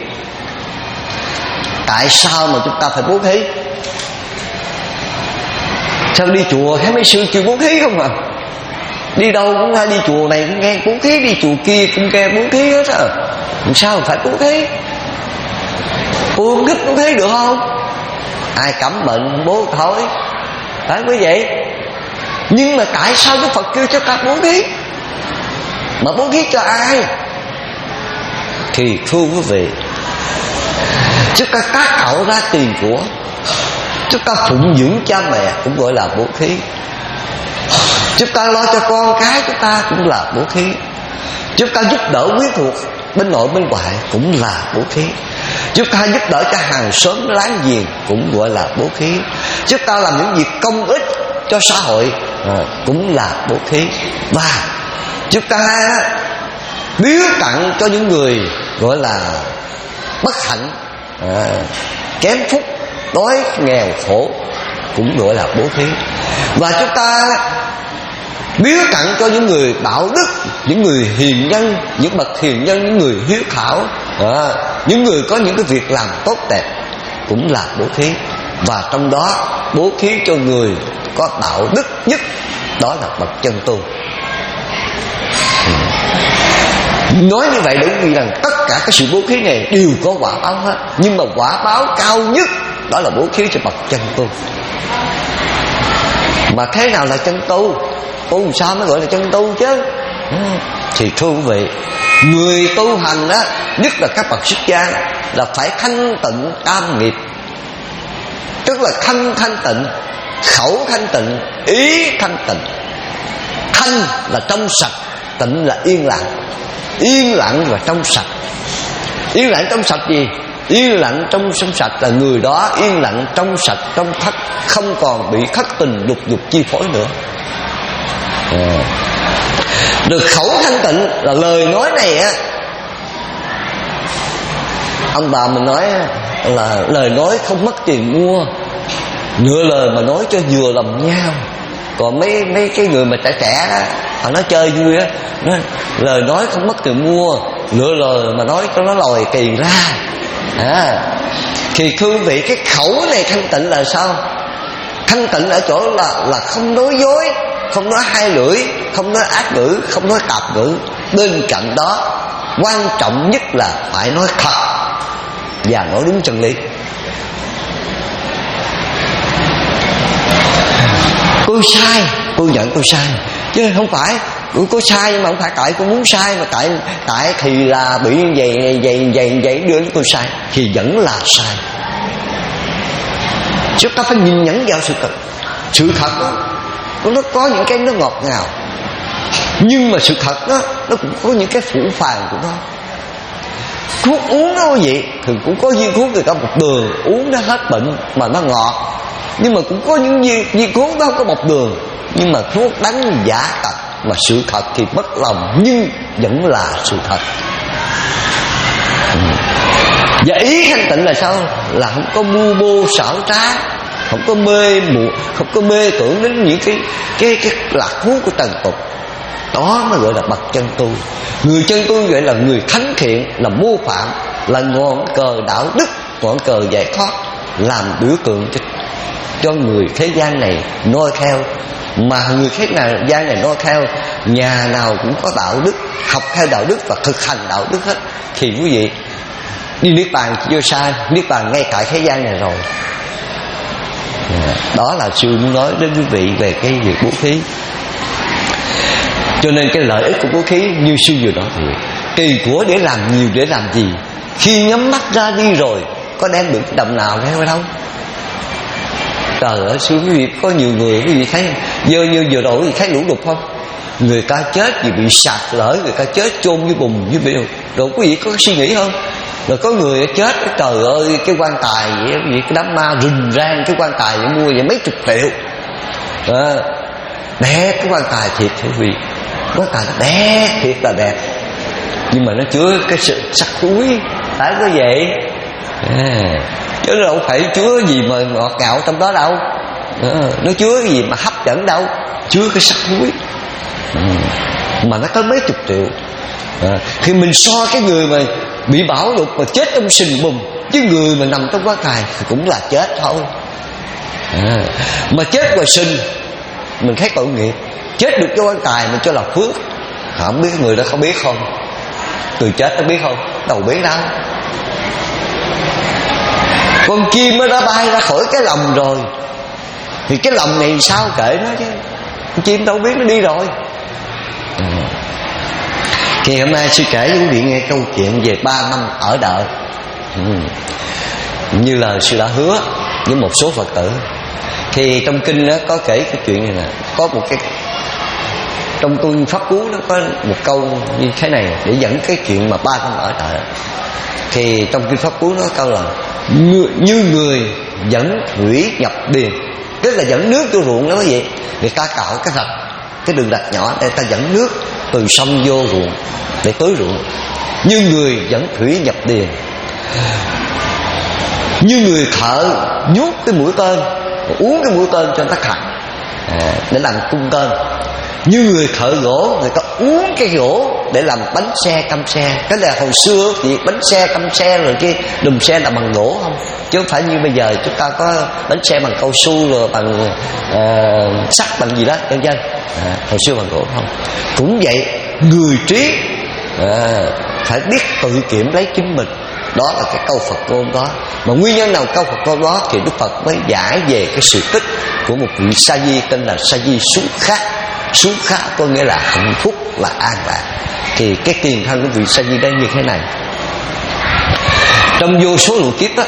tại sao mà chúng ta phải bố thí? Sao đi chùa thấy mấy sư kêu bố thí không à? Đi đâu cũng ra, đi chùa này cũng nghe bố thí, đi chùa kia cũng nghe bố thí hết á. Làm sao phải bố thí? Tôi không thích bố thí được không? Ai cấm bệnh bố thôi, phải quý vị. Nhưng mà tại sao Đức Phật kêu cho ta bố thí? Mà bố thí cho ai? Thì thưa quý vị, chúng ta tác tạo ra tiền của, chúng ta phụng dưỡng cha mẹ cũng gọi là bố thí. Chúng ta lo cho con cái chúng ta cũng là bố thí. Chúng ta giúp đỡ quý thuộc bên nội bên ngoại cũng là bố thí. Chúng ta giúp đỡ cho hàng xóm láng giềng cũng gọi là bố thí. Chúng ta làm những việc công ích cho xã hội à, cũng là bố thí. Và chúng ta biếu tặng cho những người gọi là bất hạnh, à, kém phúc, đói nghèo khổ cũng gọi là bố thí. Và chúng ta biếu tặng cho những người đạo đức, những người hiền nhân, những bậc hiền nhân, những người hiếu thảo, à, những người có những cái việc làm tốt đẹp cũng là bố thí. Và trong đó bố thí cho người có đạo đức nhất, đó là bậc chân tu. Nói như vậy đúng vì rằng tất cả các sự bố thí này đều có quả báo hết. Nhưng mà quả báo cao nhất đó là bố thí cho bậc chân tu. Mà thế nào là chân tu? Tu làm sao mới gọi là chân tu chứ? Thì thưa quý vị, người tu hành á, nhất là các bậc xuất gia, là phải thanh tịnh tam nghiệp. Tức là thân thanh tịnh, khẩu thanh tịnh, ý thanh tịnh. Thanh là trong sạch, tịnh là yên lặng. Yên lặng và trong sạch. Yên lặng trong sạch gì? Yên lặng trong trong sạch là người đó yên lặng trong sạch, trong thất, không còn bị thất tình lục dục chi phối nữa. à. Được khẩu thanh tịnh là lời nói này á, ông bà mình nói là lời nói không mất tiền mua, nửa lời mà nói cho vừa lòng nhau. Còn mấy mấy cái người mà trẻ trẻ đó, họ nói chơi vui á, nó lời nói không mất tiền mua, lựa lời mà nói cho nó lòi kỳ ra. À, thì thưa quý vị, cái khẩu này thanh tịnh là sao? Thanh tịnh ở chỗ là là không nói dối, không nói hai lưỡi, không nói ác ngữ, không nói tạp ngữ. Bên cạnh đó, quan trọng nhất là phải nói thật và nói đúng chân lý. Tôi sai, tôi nhận tôi sai, chứ không phải tôi có sai mà không phải tại tôi muốn sai, mà tại tại thì là bị vậy vậy vậy vậy đưa tôi sai thì vẫn là sai. Chúng ta phải nhìn nhận vào sự thật. Sự thật đó, nó có những cái nó ngọt ngào, nhưng mà sự thật đó, nó cũng có những cái phủ phàng của nó. Thuốc uống đó quý vị, thì cũng có viên thuốc người ta một đường uống nó hết bệnh mà nó ngọt. Nhưng mà cũng có những viên, viên thuốc đó không có một đường, nhưng mà thuốc đánh giả tật. Mà sự thật thì mất lòng, nhưng vẫn là sự thật. Và ý thanh tịnh là sao? Là không có mưu mô xảo trá, không có mê muội, không có mê tưởng đến những cái cái cái lạc thú của trần tục. Đó mới gọi là bậc chân tu. Người chân tu gọi là người thánh thiện, là mô phạm, là ngọn cờ đạo đức, ngọn cờ giải thoát, làm biểu tượng cho, cho người thế gian này noi theo. Mà người thế gian này noi theo, nhà nào cũng có đạo đức, học theo đạo đức và thực hành đạo đức hết, thì quý vị đi niết bàn chưa sai, niết bàn ngay tại thế gian này rồi. Đó là sư muốn nói đến quý vị về cái việc bố thí. Cho nên cái lợi ích của bố thí như sư vừa nói thì kỳ của để làm nhiều để làm gì? Khi nhắm mắt ra đi rồi, có đem được đồng nào theo đâu. Trời ơi, sư quý vị, có nhiều người quý vị thấy dơ như vừa rồi quý vị thấy lũ lụt không? Người ta chết vì bị sạt lở, người ta chết chôn với bùn với biển. Rồi quý vị có suy nghĩ không? Rồi có người chết, trời ơi, cái quan tài vậy, vậy cái đám ma rình rang cái quan tài vậy, mua vậy mấy chục triệu. À, đẹp cái quan tài thiệt quý vị, quan tài đẹp thiệt là đẹp, nhưng mà nó chứa cái sự sắc thúi, phải có vậy. À, chứ nó đâu phải chứa gì mà ngọt ngào trong đó đâu. À, nó chứa cái gì mà hấp dẫn đâu, chứa cái sắc thúi. À, mà nó tới mấy chục triệu. À, khi mình so cái người mà bị bão lụt mà chết trong sình bùn, chứ người mà nằm trong quan tài thì cũng là chết thôi. À, mà chết ngoài sình mình thấy tội nghiệp, chết được cái quan tài mình cho là phước. Không biết người đó không biết không, người chết nó biết không? Đâu biết đâu. Con chim nó đã bay ra khỏi cái lồng rồi thì cái lồng này sao kệ nó chứ, con chim đâu biết nó đi rồi. À, thì hôm nay sư kể với quý vị nghe câu chuyện về ba năm ở đợi. Ừ. Như là sư đã hứa với một số Phật tử. Thì trong kinh đó có kể cái chuyện này nè. Có một cái, trong kinh Pháp Cú nó có một câu như thế này để dẫn cái chuyện mà ba năm ở đợi. Thì trong kinh Pháp Cú nó câu là như người dẫn thủy nhập điền, tức là dẫn nước vô ruộng đó quý vị. Người ta cạo cái rạch, cái đường rạch nhỏ để ta dẫn nước từ sông vô ruộng để tưới ruộng. Như người dẫn thủy nhập điền, như người thợ nhốt cái mũi tên, uống cái mũi tên cho nó thẳng, à, để làm cung tên. Như người thợ gỗ, người ta uống cái gỗ để làm bánh xe căm xe. Cái là hồi xưa thì bánh xe căm xe rồi cái đùm xe là bằng gỗ không, chứ không phải như bây giờ chúng ta có bánh xe bằng cao su rồi bằng uh, sắt bằng gì đó dân dân. À, hồi xưa bằng gỗ không. Cũng vậy, người trí à, phải biết tự kiểm lấy chính mình. Đó là cái câu Phật ngôn đó. Mà nguyên nhân nào câu Phật ngôn đó thì Đức Phật mới giải về cái sự tích của một vị sa di tên là sa di Sú Khát. Sú Khát có nghĩa là hạnh phúc, là an lạc. Thì cái tiền thân của vị sa di đây như thế này. Trong vô số lượng kiếp đó,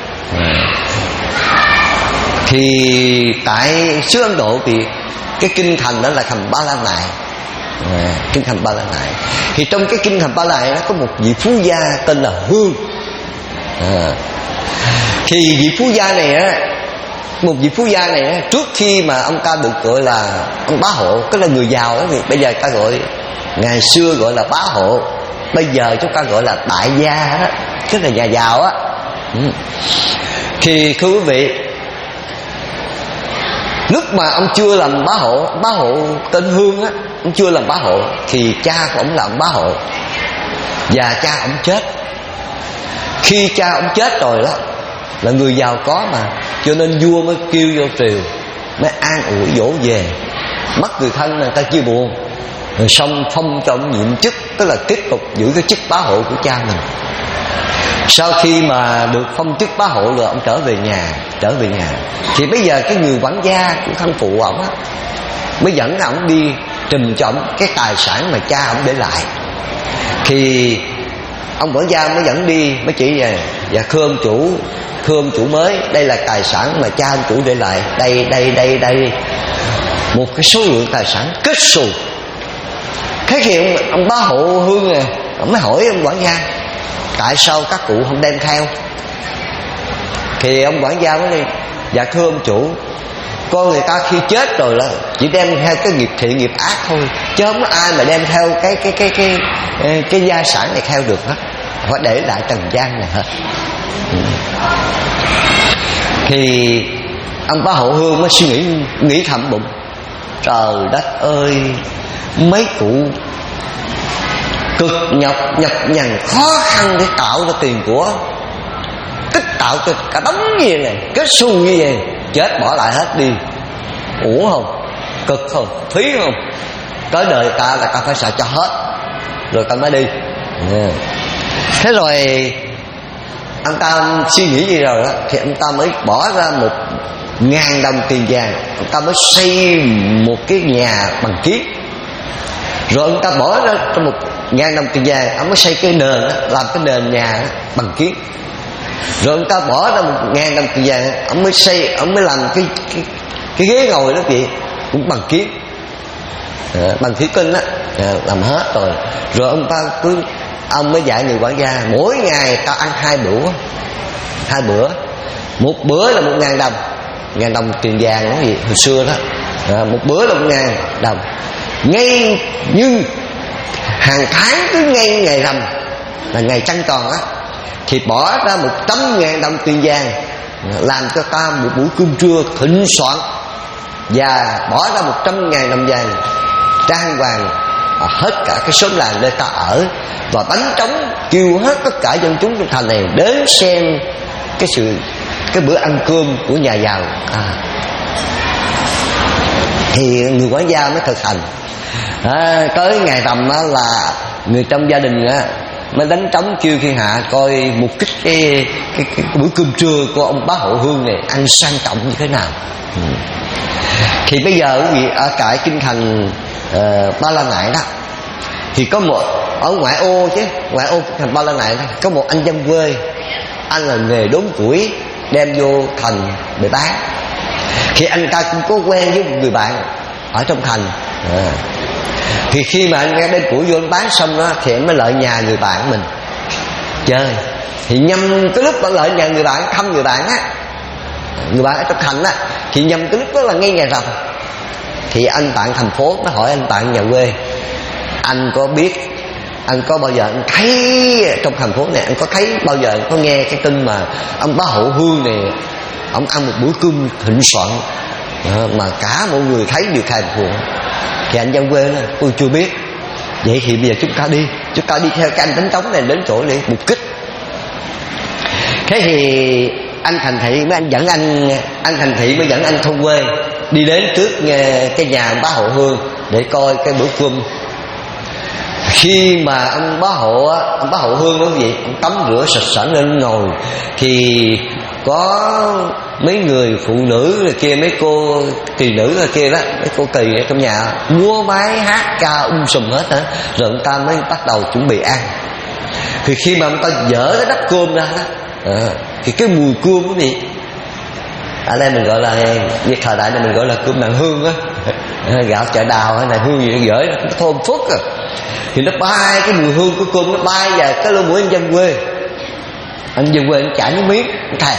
thì tại xứ Ấn Độ thì cái kinh thành đó là thành Ba La Nại. À, kinh thành Ba La Nại. Thì trong cái kinh thành Ba La Nại nó có một vị phú gia tên là Hương. À, thì vị phú gia này á, một vị phú gia này á, trước khi mà ông ta được gọi là ông bá hộ, tức là người giàu đó, thì bây giờ ta gọi, ngày xưa gọi là bá hộ, bây giờ chúng ta gọi là đại gia đó, tức là nhà giàu á. Ừ. Thì thưa quý vị, Lúc mà ông chưa làm bá hộ, bá hộ tên Hương á, ông chưa làm bá hộ thì cha của ông làm bá hộ, và cha ông chết. Khi cha ông chết rồi đó, là người giàu có mà, cho nên vua mới kêu vô triều, mới an ủi dỗ về. Mất người thân người ta chia buồn, rồi xong phong cho ông nhiệm chức, tức là tiếp tục giữ cái chức bá hộ của cha mình. Sau khi mà được phong chức bá hộ rồi, ông trở về nhà, trở về nhà thì bây giờ cái người quản gia của thân phụ ông á mới dẫn ông đi trình cho ông cái tài sản mà cha ông để lại. Thì ông quản gia mới dẫn đi, mới chỉ về, và thưa ông chủ, thưa ông chủ mới, đây là tài sản mà cha ông chủ để lại, đây đây đây đây, một cái số lượng tài sản kết xù. Thế thì ông, ông bá hộ Hương này, ông mới hỏi ông quản gia, tại sao các cụ không đem theo? Thì ông quản gia mới đi, dạ thưa ông chủ, con người ta khi chết rồi là chỉ đem theo cái nghiệp thiện nghiệp ác thôi, chứ không có ai mà đem theo cái cái cái cái cái, cái gia sản này theo được hết, phải để lại trần gian này hết. Ừ. Thì ông bá hộ Hương mới suy nghĩ, nghĩ thầm bụng, trời đất ơi, mấy cụ cực nhọc nhọc nhằn khó khăn để tạo ra tiền của, tích tạo cho cả đống gì này, kết xu như vậy, chết bỏ lại hết đi, uổng không, cực không, phí không, tới đời ta là ta phải xài cho hết rồi ta mới đi. Yeah. Thế rồi anh ta suy nghĩ gì rồi đó, thì anh ta mới bỏ ra một ngàn đồng tiền vàng, anh ta mới xây một cái nhà bằng kiết. Rồi anh ta bỏ ra trong một ngàn đồng tiền vàng, ông mới xây cái nền đó, làm cái nền nhà đó, bằng kiết. Rồi ông ta bỏ ra một ngàn đồng tiền vàng, ông mới xây, ông mới làm cái cái, cái ghế ngồi đó vậy, cũng bằng kiết, à, bằng thủy tinh á, à, làm hết rồi. Rồi ông ta cứ, ông mới dạy người quản gia, mỗi ngày ta ăn hai bữa, hai bữa, một bữa là một ngàn đồng, ngàn đồng tiền vàng đó gì hồi xưa đó, à, một bữa là một ngàn đồng. Ngay nhưng hàng tháng cứ ngay ngày rằm là ngày trăng tròn á, thì bỏ ra một trăm ngàn đồng tiền vàng, làm cho ta một buổi cơm trưa thịnh soạn, và bỏ ra một trăm ngàn đồng vàng trang hoàng à, hết cả cái xóm làng nơi ta ở, và đánh trống kêu hết tất cả dân chúng trong thành này đến xem cái sự cái bữa ăn cơm của nhà giàu. À, thì người quản gia mới thực hành. À, tới ngày rằm á, là người trong gia đình á, mới đánh trống kêu thiên hạ coi một kích cái, cái, cái, cái bữa cơm trưa của ông bá hộ Hương này ăn sang trọng như thế nào. Ừ. Thì bây giờ ở tại kinh thành uh, Ba La Nại đó, thì có một ở ngoại ô chứ, ngoại ô kinh thành Ba La Nại đó, có một anh dân quê, anh là nghề đốn củi đem vô thành để bán. Thì anh ta cũng có quen với một người bạn ở trong thành. À, thì khi mà anh đem củi vô anh bán xong đó, thì anh mới lại nhà người bạn mình chơi. Thì nhâm cái lúc bạn lại nhà người bạn, thăm người bạn á, người bạn ở trong thành á, thì nhâm cái lúc đó là ngay ngày rằm. Thì anh bạn thành phố nó hỏi anh bạn nhà quê, anh có biết, anh có bao giờ anh thấy trong thành phố này, anh có thấy bao giờ anh có nghe cái tin mà ông bá hộ Hương này ông ăn một bữa cơm thịnh soạn mà cả mọi người thấy đều thèm thuồng? Thì anh dân quê nói, tôi chưa biết. Vậy thì bây giờ chúng ta đi, chúng ta đi theo cái anh đánh trống này đến chỗ để mục kích. Thế thì anh Thành Thị mới anh dẫn anh anh Thành Thị mới dẫn anh thôn quê đi đến trước cái nhà ông bá hộ Hương để coi cái bữa cơm. Khi mà ông bá hộ ông bá hộ Hương đó gì, ông tắm rửa sạch sẵn lên ngồi, thì có mấy người phụ nữ là kia, mấy cô tỳ nữ là kia đó, mấy cô tỳ ở trong nhà múa máy hát ca um sùm hết hả. Rồi ông ta mới bắt đầu chuẩn bị ăn. Thì khi mà ông ta dỡ cái đắp cơm ra đó, à, thì cái mùi cơm cái gì ở đây mình gọi là, như thời đại này mình gọi là cơm nàng hương á, gạo chợ đào hay là hương gì gửi nó thơm phức à. Thì nó bay, cái mùi hương của cơm nó bay vào cái lỗ mũi anh dân quê. Anh dân quê anh chảy nước miếng, anh thèm.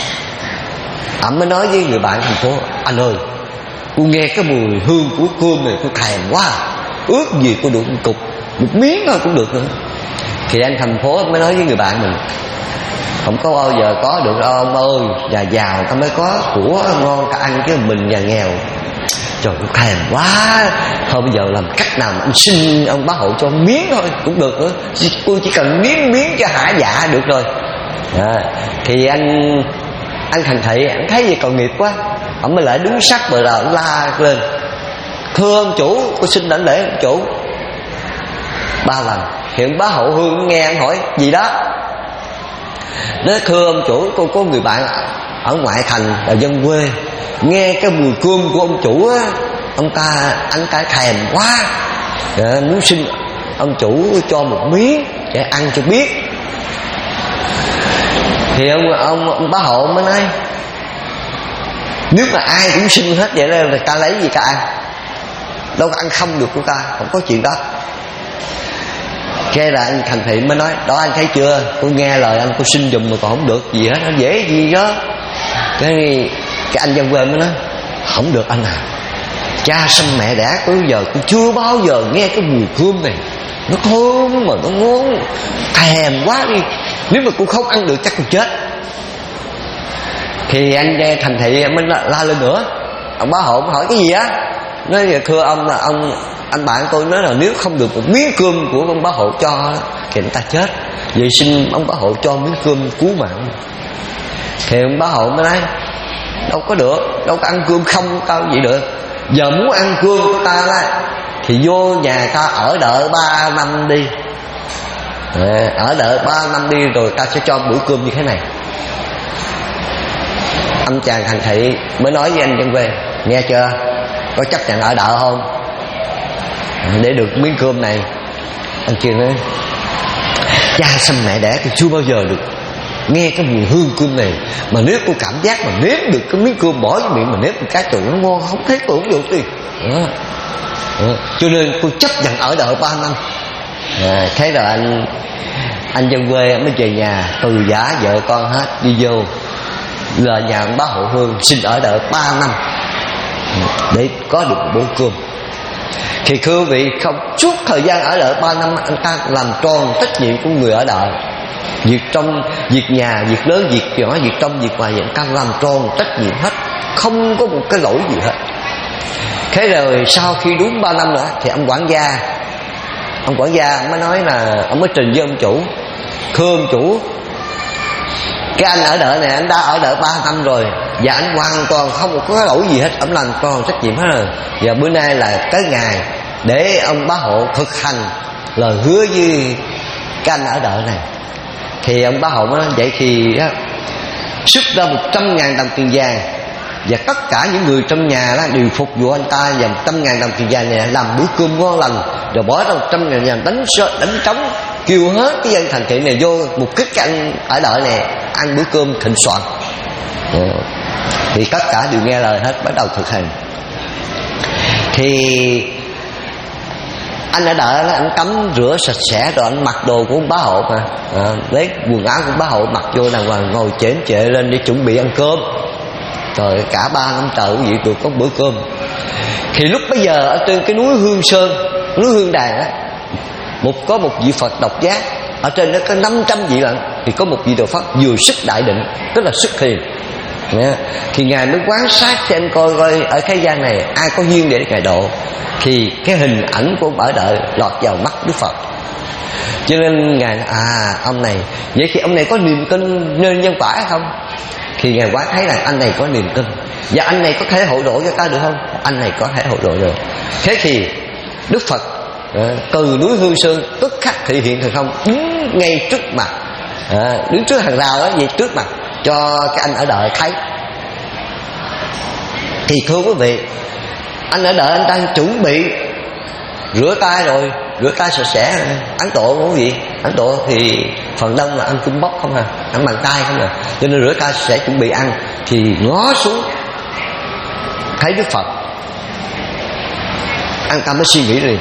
Anh mới nói với người bạn thành phố, anh ơi, cô nghe cái mùi hương của cơm này cô thèm quá, ước gì cô được một cục, một miếng thôi cũng được nữa. Thì anh thành phố mới nói với người bạn mình, không có bao giờ có được đâu ông ơi. Nhà giàu ta mới có của ngon ta ăn, chứ mình nhà nghèo trời nó thèm quá. Thôi bây giờ làm cách nào mà anh xin ông bá hộ cho miếng thôi cũng được nữa, tôi chỉ cần miếng miếng cho hả dạ được rồi. À, thì anh anh Thành Thị anh thấy gì còn nghiệp quá, ông mới lại đứng sắc bờ là la lên: thưa ông chủ, tôi xin đảnh lễ ông chủ. Ba lần thì ông bá hộ Hương nghe anh hỏi gì đó, nói: thưa ông chủ, cô có người bạn ở ngoại thành là dân quê, nghe cái mùi cơm của ông chủ á, ông ta anh ta thèm quá, à, muốn xin ông chủ cho một miếng để ăn cho biết. Thì ông ông, ông bá hộ mới nói: nếu mà ai cũng xin hết vậy là ta lấy gì ta ăn, đâu có ăn không được của ta, không có chuyện đó. Cái là anh Thành Thị mới nói: đó anh thấy chưa, tôi nghe lời anh, tôi xin giùm mà còn không được gì hết, nó dễ gì đó. Cái cái anh dân quê mới nói: không được anh à, cha sinh mẹ đẻ tôi giờ tôi chưa bao giờ nghe cái mùi cơm này, nó thơm mà nó ngon, thèm quá đi, nếu mà tôi không ăn được chắc tôi chết. Thì anh Thành Thị mới la lên nữa. Ông bá hộ hỏi cái gì á, nói: thưa ông là ông anh bạn tôi nói là nếu không được một miếng cơm của ông bá hộ cho thì người ta chết, vậy xin ông bá hộ cho miếng cơm cứu mạng. Thì ông bá hộ mới nói: đâu có được, đâu có ăn cơm không tao vậy được, giờ muốn ăn cơm của ta đó thì vô nhà ta ở đợi ba năm đi, à, ở đợi ba năm đi rồi ta sẽ cho bữa cơm như thế này. Ông chàng Thành Thị mới nói với anh dân quê: nghe chưa, có chấp nhận ở đợi không để được miếng cơm này? Anh kia nói: cha sinh mẹ đẻ tôi chưa bao giờ được nghe cái mùi hương cơm này, mà nếu tôi cảm giác mà nếm được cái miếng cơm bỏ vào miệng mà nếm một cái trời nó ngon, không thấy tôi không được đi. Đó. Đó. Cho nên tôi chấp nhận ở đợi ba năm. À, thế rồi anh anh dân quê mới về nhà từ giả vợ con hết đi vô là nhà ông bá hộ Hương xin ở đợi ba năm để có được một bữa cơm. Thì thưa quý vị, không suốt thời gian ở đợi ba năm anh ta làm tròn trách nhiệm của người ở đợi, việc trong việc nhà, việc lớn, việc nhỏ, việc trong việc ngoài, anh ta làm tròn trách nhiệm hết, không có một cái lỗi gì hết. Thế rồi sau khi đúng ba năm nữa thì ông quản gia ông quản gia ông mới nói là ông mới trình với ông chủ: thưa ông chủ, cái anh ở đợi này anh đã ở đợi ba năm rồi, và anh hoàn toàn không có cái lỗi gì hết, ông làm tròn trách nhiệm hết rồi, và bữa nay là cái ngày để ông bá hộ thực hành lời hứa với cái anh ở đợi này. Thì ông bá hộ mới nói: vậy thì đó, xuất ra một trăm ngàn đồng tiền vàng, và tất cả những người trong nhà đó đều phục vụ anh ta, và một trăm ngàn đồng tiền vàng này làm bữa cơm ngon lành, rồi bỏ ra một trăm ngàn vàng đánh đánh trống, kêu hết cái dân Thành Thị này vô một kích cái anh ở đợi này ăn bữa cơm thịnh soạn. Thì tất cả đều nghe lời hết, bắt đầu thực hành. Thì anh ở đợi đó, anh tắm rửa sạch sẽ rồi anh mặc đồ của ông bá hộ mà, à, lấy quần áo của ông bá hộ mặc vô đàng hoàng, ngồi chễm chệ lên để chuẩn bị ăn cơm. Rồi cả ba năm trời quý vị được có bữa cơm. Thì lúc bấy giờ ở trên cái núi Hương Sơn, núi Hương Đàn á, một có một vị Phật độc giác, ở trên đó có năm trăm vị lận. Thì có một vị Đạo Pháp vừa sức đại định, tức là sức thiền. Yeah. Thì ngài mới quan sát cho anh coi coi ở thế gian này ai có duyên để ngài độ. Thì cái hình ảnh của ông ở đợi lọt vào mắt Đức Phật. Cho nên ngài à ông này, vậy thì ông này có niềm tin nên nhân quả hay không? Thì ngài quán thấy là anh này có niềm tin, và anh này có thể hộ độ cho ta được không? Anh này có thể hộ độ được. Thế thì Đức Phật à, từ núi Hương Sơn tức khắc thị hiện thần thông, đứng ngay trước mặt, à, đứng trước hàng rào đó, vậy trước mặt cho cái anh ở đợi thấy. Thì thưa quý vị, anh ở đợi anh đang chuẩn bị rửa tay rồi, rửa tay sạch sẽ, Ấn Độ quý vị, Ấn Độ thì phần đông là ăn cơm bóc không à, ăn bằng tay không à, cho nên rửa tay sạch sẽ chuẩn bị ăn. Thì ngó xuống thấy Đức Phật, anh ta mới suy nghĩ liền: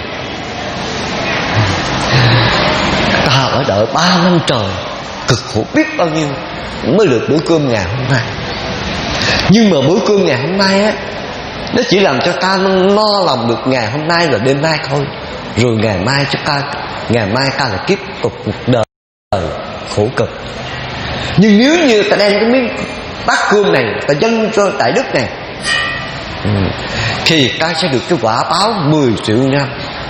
ta ở đợi ba năm trời cực khổ biết bao nhiêu mới được bữa cơm ngày hôm nay, nhưng mà bữa cơm ngày hôm nay á, nó chỉ làm cho ta no lòng được ngày hôm nay và đêm nay thôi. Rồi ngày mai chúng ta, ngày mai ta lại tiếp tục một đời khổ cực. Nhưng nếu như ta đem cái miếng bát cơm này ta dâng cho Đại Đức này, ừ, thì ta sẽ được cái quả báo mười triệu năm.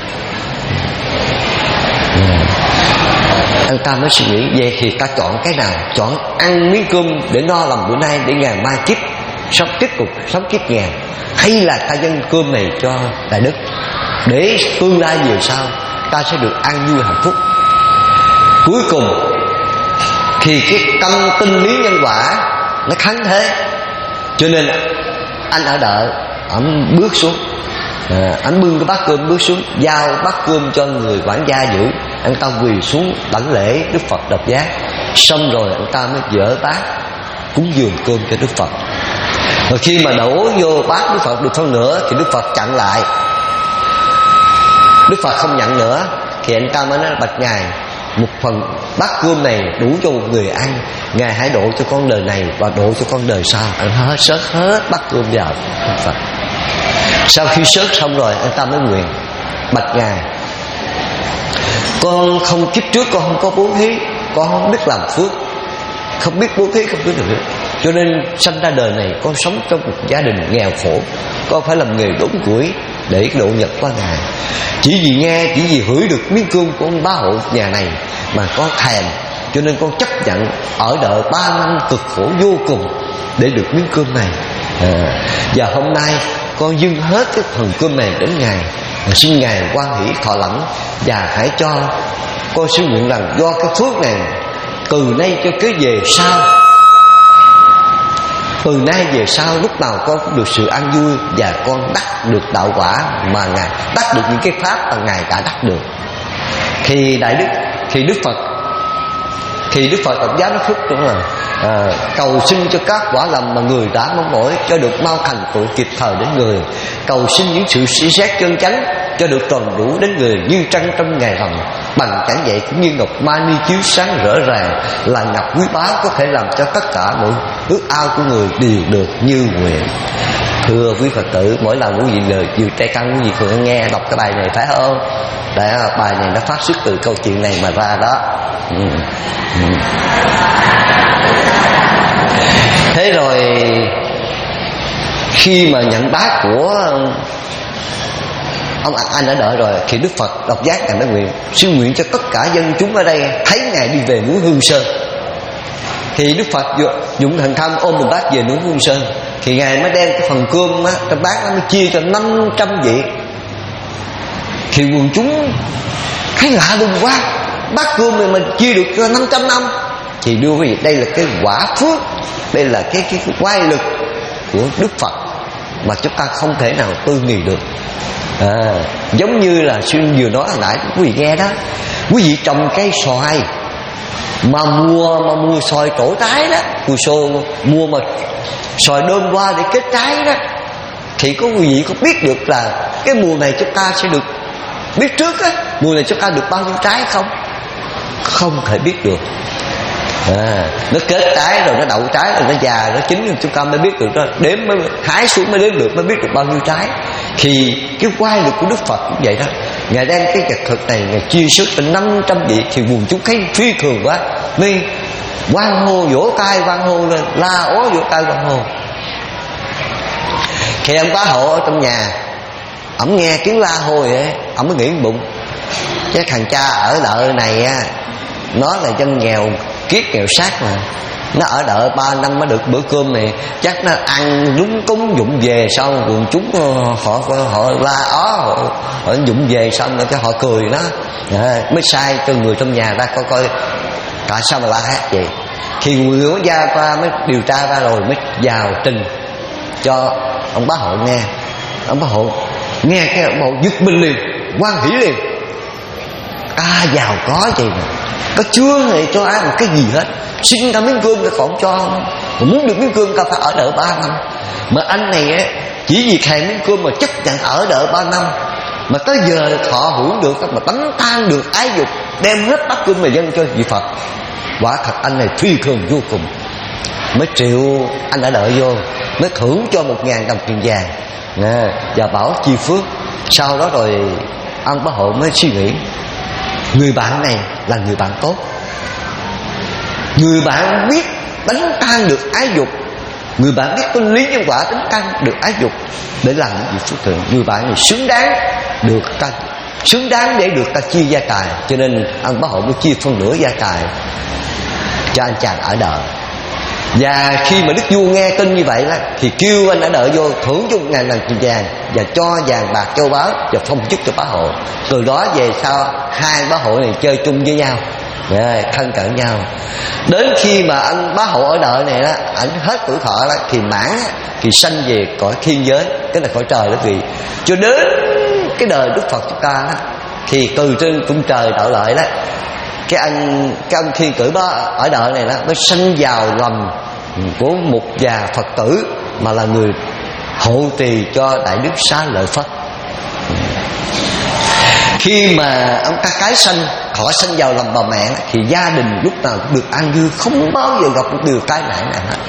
ừ. Anh ta mới suy nghĩ, vậy thì ta chọn cái nào? Chọn ăn miếng cơm để no lòng bữa nay, để ngày mai kiếp sống tiếp tục sống kiếp nghèo, hay là ta dâng cơm này cho Đại Đức để tương lai về sau ta sẽ được an vui hạnh phúc? Cuối cùng thì cái tâm tinh lý nhân quả nó kháng thế, cho nên anh ở đợi, anh bước xuống, à, anh bưng cái bát cơm bước xuống, giao bát cơm cho người quản gia giữ. Anh ta quỳ xuống đảnh lễ Đức Phật Độc Giác, xong rồi anh ta mới dỡ bát cúng dường cơm cho Đức Phật. Và khi mà đổ vô bát Đức Phật được phân nửa thì Đức Phật chặn lại. Đức Phật không nhận nữa thì anh ta mới nói: bạch Ngài, một phần bát cơm này đủ cho một người ăn, Ngài hãy độ cho con đời này và độ cho con đời sau. Anh hết sớt hết bát cơm vào Đức Phật. Sau khi sớt xong rồi, anh ta mới nguyện: bạch Ngài, con không, kiếp trước con không có bố thí, con không biết làm phước, không biết bố thí, không biết được, cho nên sanh ra đời này con sống trong một gia đình nghèo khổ, con phải làm nghề đốn củi để độ nhật qua Ngài. Chỉ vì nghe, chỉ vì hửi được miếng cơm của ông bá hộ nhà này mà con thèm, cho nên con chấp nhận ở đợi ba năm cực khổ vô cùng để được miếng cơm này. à, Và hôm nay con dâng hết cái phần cơm này đến Ngài, xin Ngài hoan hỷ thọ lãnh, và hãy cho con xin nguyện rằng do cái phước này, từ nay cho kế về sau, từ nay về sau lúc nào con cũng được sự an vui, và con đắc được đạo quả mà Ngài đắc được những cái pháp mà Ngài đã đắc được. Thì Đại Đức, thì Đức Phật, thì Đức Phật Độc Giác nó phúc cũng là à, cầu xin cho các quả lầm mà người đã mong mỏi cho được mau thành tựu kịp thời đến người, cầu xin những sự suy xét chân chánh cho được tròn đủ đến người như trăng trong ngày rằm, bằng chẳng vậy cũng như ngọc mani chiếu sáng rõ ràng, là ngọc quý báu có thể làm cho tất cả mọi ước ao của người đều được như nguyện. Thưa quý Phật tử, mỗi lần quý vị lời vừa trai căn, quý vị thường nghe đọc cái bài này phải không? Đấy, bài này nó phát xuất từ câu chuyện này mà ra đó. ừ. Ừ. Thế rồi khi mà nhận bát của ông anh đã đợi rồi, thì Đức Phật Độc Giác Ngài nói nguyện: xin nguyện cho tất cả dân chúng ở đây thấy Ngài đi về núi Hương Sơn. Thì Đức Phật dụng thần thông ôm một bát về núi Hương Sơn, thì Ngài mới đem cái phần cơm á, trong bát nó mới chia cho năm trăm vị. Thì quần chúng thấy lạ lùng quá, bát cơm này mình chia được cho năm trăm năm. Thì đưa quý vị, đây là cái quả phước, đây là cái cái, cái quay lực của Đức Phật mà chúng ta không thể nào tư nghị được. À, giống như là Xuyên vừa nói hồi nãy quý vị nghe đó, quý vị trồng cây xoài mà mùa mà mùa xoài trổ trái đó, mùa xô mùa mà xoài đơm qua để kết trái đó, thì có quý vị có biết được là cái mùa này chúng ta sẽ được, biết trước á, mùa này chúng ta được bao nhiêu trái không? Không thể biết được. À, nó kết trái rồi nó đậu trái rồi nó già nó chín rồi chúng ta mới biết được đó, đếm mới hái xuống mới đếm được, mới biết được bao nhiêu trái. Thì cái quay lực của Đức Phật cũng vậy đó, Ngài đem cái vật thực này Ngài chia sức cho năm trăm vị, thì quần chúng thấy phi thường quá, mới hoan hô, vỗ tay hoan hô lên, la ó vỗ tay hoan hô. Thì ông bá hộ ở trong nhà, ổng nghe tiếng la hô vậy, ổng mới nghĩ bụng: cái thằng cha ở đợi này á, nó là dân nghèo kiết nghèo sát mà, nó ở đợi ba năm mới được bữa cơm này, chắc nó ăn đúng cúng dụng về, xong quần chúng họ họ la ó, họ, họ dụng về xong rồi cái họ cười nó, à, mới sai cho người trong nhà ra coi coi tại sao mà la hét vậy. Thì người có gia qua mới điều tra ra rồi mới vào trình cho ông bá hộ nghe. Ông bá hộ nghe cái ông bá hộ giật mình liền, hoan hỉ liền. À, giàu có gì mà có chưa hề cho ai một cái gì hết, xin ta miếng cơm ta còn cho không? Mà muốn được miếng cơm ta phải ở đợi ba năm. Mà anh này á, chỉ vì thèm miếng cơm mà chấp nhận ở đợi ba năm, mà tới giờ thọ hưởng được, mà tánh tan được ái dục, đem hết bát cơm mà dâng cho vị Phật. Quả thật anh này phi thường vô cùng. Mới triệu anh đã đợi vô, mới thưởng cho một ngàn đồng tiền vàng à, và bảo chi phước. Sau đó rồi ông bá hộ mới suy nghĩ, người bạn này là người bạn tốt, Người bạn biết đánh tan được ái dục, người bạn biết có lý nhân quả đánh tan được ái dục để làm những việc phước thiện. Người bạn này xứng đáng được ta, xứng đáng để được ta chia gia tài. Cho nên ông Bá Hộ mới chia phân nửa gia tài cho anh chàng ở đời. Và khi mà đức vua nghe tin như vậy đó, thì kêu anh ở đợi vô thưởng cho một ngàn đồng tiền vàng và cho vàng bạc châu báu và phong chức cho Bá Hộ. Từ đó về sau hai Bá Hộ này chơi chung với nhau, thân cận nhau. Đến khi mà anh Bá Hộ ở đợi này đó, ảnh hết tuổi thọ đó, thì mãn thì sanh về cõi thiên giới, cái là cõi trời đó quý vị. Cho đến cái đời Đức Phật chúng ta đó, thì từ trên cung trời đạo lợi đó, cái anh cái ông thiên cử đó ở đợi này đó mới sanh vào lòng của một già Phật tử mà là người hộ trì cho Đại Đức Xá Lợi Phất. Khi mà ông ta cái sanh khỏi sanh vào lòng bà mẹ thì gia đình lúc nào cũng được an vui, không bao giờ gặp một điều tai nạn nào hết.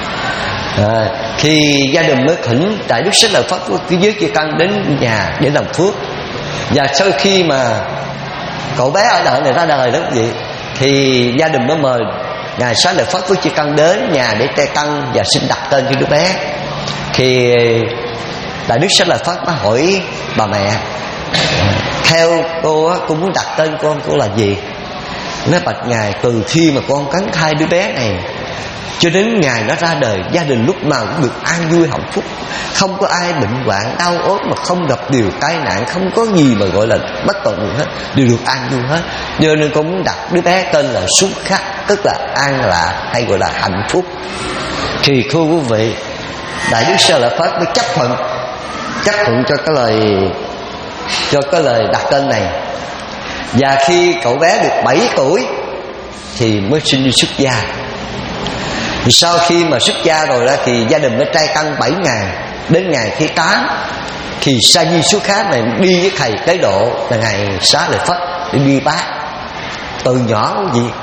À, khi gia đình mới thỉnh Đại Đức Xá Lợi Phất cái giới chia căn đến nhà để làm phước. Và sau khi mà cậu bé ở đợi này ra đời đó vậy, thì gia đình mới mời ngài Xá Lợi Phất với chia căn đến nhà để tê căn và xin đặt tên cho đứa bé. Thì Đại Đức Xá Lợi Phất mới hỏi bà mẹ, theo cô á, cô muốn đặt tên con cô là gì? Nói bạch ngài, từ khi mà con cắn thai đứa bé này cho đến ngày nó ra đời, gia đình lúc nào cũng được an vui hạnh phúc, không có ai bệnh hoạn đau ốm, mà không gặp điều tai nạn, không có gì mà gọi là bất tận gì hết, đều được an vui hết. Cho nên con muốn đặt đứa bé tên là Xúc Khắc, tức là an lạc hay gọi là hạnh phúc. Thì thưa quý vị, Đại Đức Xá Lợi Phất mới chấp thuận chấp thuận cho cái lời cho cái lời đặt tên này. Và khi cậu bé được bảy tuổi thì mới xin đi xuất gia. Thì sau khi mà xuất gia rồi đó thì gia đình mới trai căn bảy ngày. Đến ngày thứ tám thì Sa Di Xuất Khát này đi với thầy Tế Độ là ngày Xá Lợi Phất để đi bác. Từ nhỏ cái gì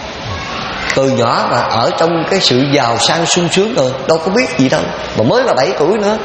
từ nhỏ mà ở trong cái sự giàu sang sung sướng rồi, đâu có biết gì đâu, mà mới là bảy tuổi nữa.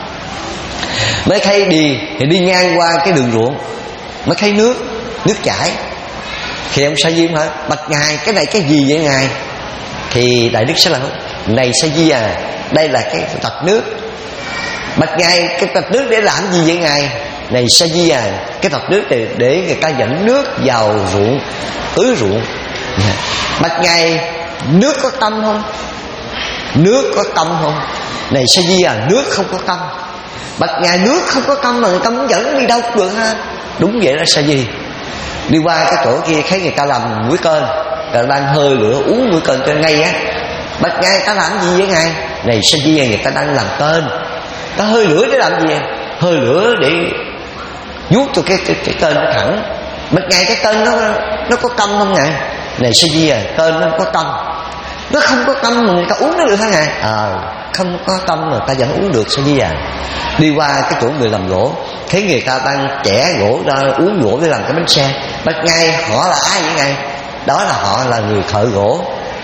Mới thấy đi thì đi ngang qua cái đường ruộng, mới thấy nước nước chảy. Thì ông Sa Di hỏi bạch ngài, cái này cái gì vậy ngài? Thì Đại Đức sẽ là này Sa Di à, đây là cái tạch nước. Bạch ngài, cái tạch nước để làm gì vậy ngài? Này Sa Di à, cái tạch nước để, để người ta dẫn nước vào ruộng, tưới ruộng. Bạch ngài, nước có tâm không? Nước có tâm không? Này Sa Di à, nước không có tâm. Bạch ngài, nước không có tâm mà người ta muốn dẫn đi đâu cũng được ha. Đúng vậy đó Sa Di. Đi qua cái chỗ kia thấy người ta làm muối kênh, người ta đang hơi lửa uống muối kênh cho ngay á. Bạch ngài, ta làm gì với ngài? Này Sa Di, người ta đang làm kênh, ta hơi lửa để làm gì? Hơi lửa để vuốt cho cái cái, cái kênh nó thẳng. Bạch ngài, cái kênh nó nó có tâm không ngài? Này Sa Di à, kênh nó có tâm. Nó không có tâm mà người ta uống nó được hả ngài? À, không có tâm mà ta vẫn uống được Sa Di à. Đi qua cái chỗ người làm gỗ, thấy người ta đang chẻ gỗ ra uống gỗ để làm cái bánh xe. Bạch ngài, họ là ai vậy ngài? Đó là họ là người thợ gỗ.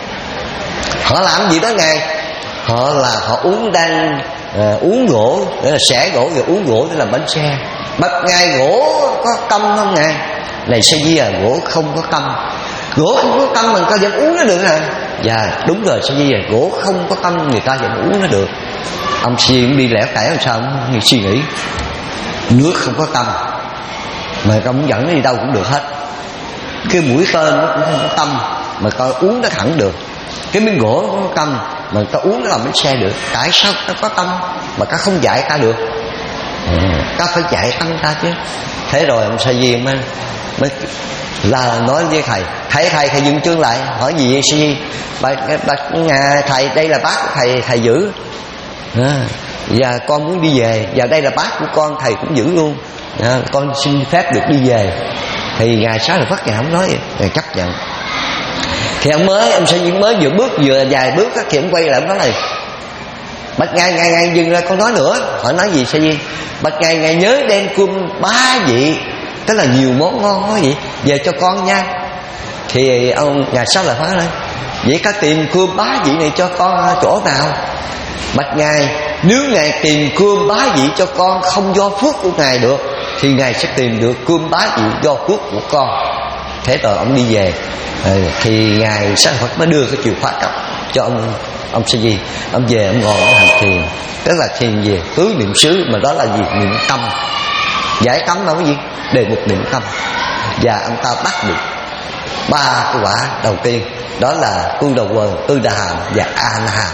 Họ làm gì đó ngài? Họ là họ uống đang à, uống gỗ để là xẻ gỗ rồi uống gỗ để làm bánh xe. Bạch ngài, gỗ có tâm không ngài? Này Sa Di à, gỗ không có tâm. Gỗ không có tâm mà người ta vẫn uống nó được hả? Dạ đúng rồi Sa Di à, gỗ không có tâm người ta vẫn uống nó được. Ông Sa Di cũng đi lẻo tẻo làm sao ông suy nghĩ. Nước không có tâm mà ta muốn dẫn nó đi đâu cũng được hết. Cái mũi tên nó cũng không có tâm mà ta uống nó thẳng được. Cái miếng gỗ nó không có tâm mà ta uống nó làm bánh xe được. Tại sao ta có tâm mà ta không dạy ta được? À, ta phải dạy tâm ta chứ. Thế rồi ông Sa Di mới mới là nói với thầy, thấy thầy thầy dừng chương lại, hỏi gì vậy Sa Di? Bạch, bạch nhà thầy, đây là bác của thầy, thầy giữ à, và con muốn đi về, và đây là bác của con, thầy cũng giữ luôn à, con xin phép được đi về. Thì ngài Xá Lợi Phất ngài không nói, ngài chấp nhận. Thì ông mới ông Sa Di mới vừa bước vừa vài bước đó, thì ông quay lại ông nói này, bạch ngài ngài ngài dừng ra, con nói nữa. Hỏi nói gì Sa Di? Bạch ngài ngài nhớ đem cơm ba vị, tức là nhiều món ngon quá vậy, về cho con nha. Thì ông ngài Xá Lợi Phất nói, vậy các tìm cơm bá vị này cho con chỗ nào? Bạch ngài, nếu ngài tìm cơm bá vị cho con không do phước của ngài được, thì ngài sẽ tìm được cơm bá vị do phước của con. thế rồi ông đi về. Ừ, thì ngài Xá Lợi Phất mới đưa cái chìa khóa cấp cho ông ông Sa Di. Ông về ông ngồi ông hành thiền, tức là thiền về tứ niệm xứ, mà đó là gì? Niệm tâm. Giải cấm là cái gì? Đề mục niệm tâm. Và ông ta bắt được ba cái quả đầu tiên, đó là Tu Đầu Quần, Tư Đà Hàm và A Na Hàm.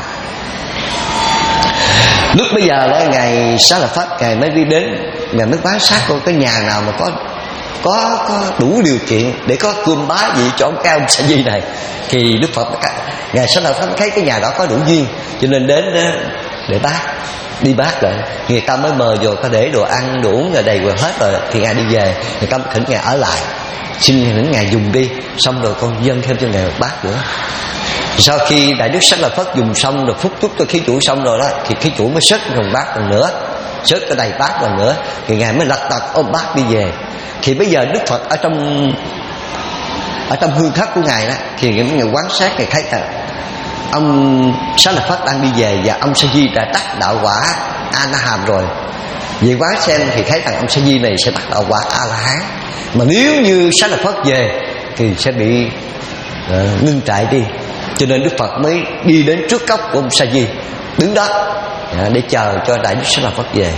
Lúc bây giờ đó ngài Xá Lợi Phất ngài mới đi đến, ngài mới quan sát coi cái nhà nào mà có có có đủ điều kiện để có cơm bá gì cho ông cái ông Sa Di này. Thì Đức Phật ngài Xá Lợi Phất thấy cái nhà đó có đủ duyên, cho nên đến để bác, đi bác lại. Người ta mới mời vô, có để đồ ăn đồ uống rồi đầy vừa hết rồi, thì ngài đi về, người ta thỉnh ngài ở lại, xin thỉnh ngài dùng đi, xong rồi con dâng thêm cho ngài một bát nữa. Sau khi Đại Đức Xá Lợi Phất dùng xong rồi, phúc chúc cho khí chủ xong rồi đó, thì khí chủ mới xớt một bát lần nữa, xớt cho đầy bát lần nữa, thì ngài mới lật đật ôm bát đi về. Thì bây giờ Đức Phật ở trong ở trong hương thất của ngài đó, thì những người quan sát ngài thấy là ông Xá Lợi Phất đang đi về và ông Sa Di đã đắc đạo quả A Na Hàm rồi. Vì quán xem thì thấy rằng ông Sa Di này sẽ đắc đạo quả A La Hán, mà nếu như Xá Lợi Phất về thì sẽ bị uh, ngưng trại đi. Cho nên Đức Phật mới đi đến trước cốc của ông Sa Di, đứng đó uh, để chờ cho Đại Đức Xá Lợi Phất về.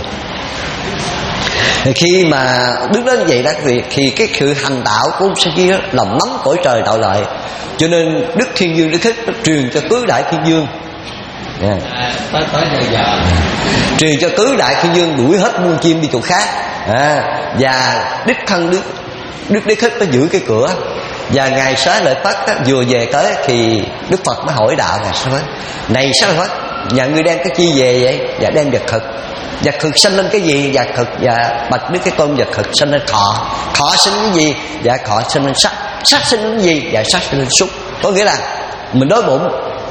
Thì khi mà đứng đó như vậy đó, thì cái sự hành đạo của ông Sa Di đó lòng nắm cõi trời đạo lợi, cho nên Đức Thiên Dương Đức Thích nó truyền cho tứ đại Thiên Dương, yeah. tới tới giờ truyền cho tứ đại Thiên Dương đuổi hết muôn chim đi chỗ khác, à, và đích thân Đức Đức Đế Thích nó giữ cái cửa. Và ngài Xá Lợi Phất á, vừa về tới thì Đức Phật mới hỏi đạo ngài Xá Lợi Phất: này Xá Lợi Phất, nhà ngươi đem cái chi về vậy? Dạ đem vật thực. Vật thực sanh lên cái gì? Vật thực và bạch Đức Thế Tôn, vật thực sanh lên thọ. Thọ sinh cái gì? Dạ thọ sinh lên sắc. Sắc sinh lên cái gì? Dạ sắc sinh lên xúc. Có nghĩa là mình đói bụng,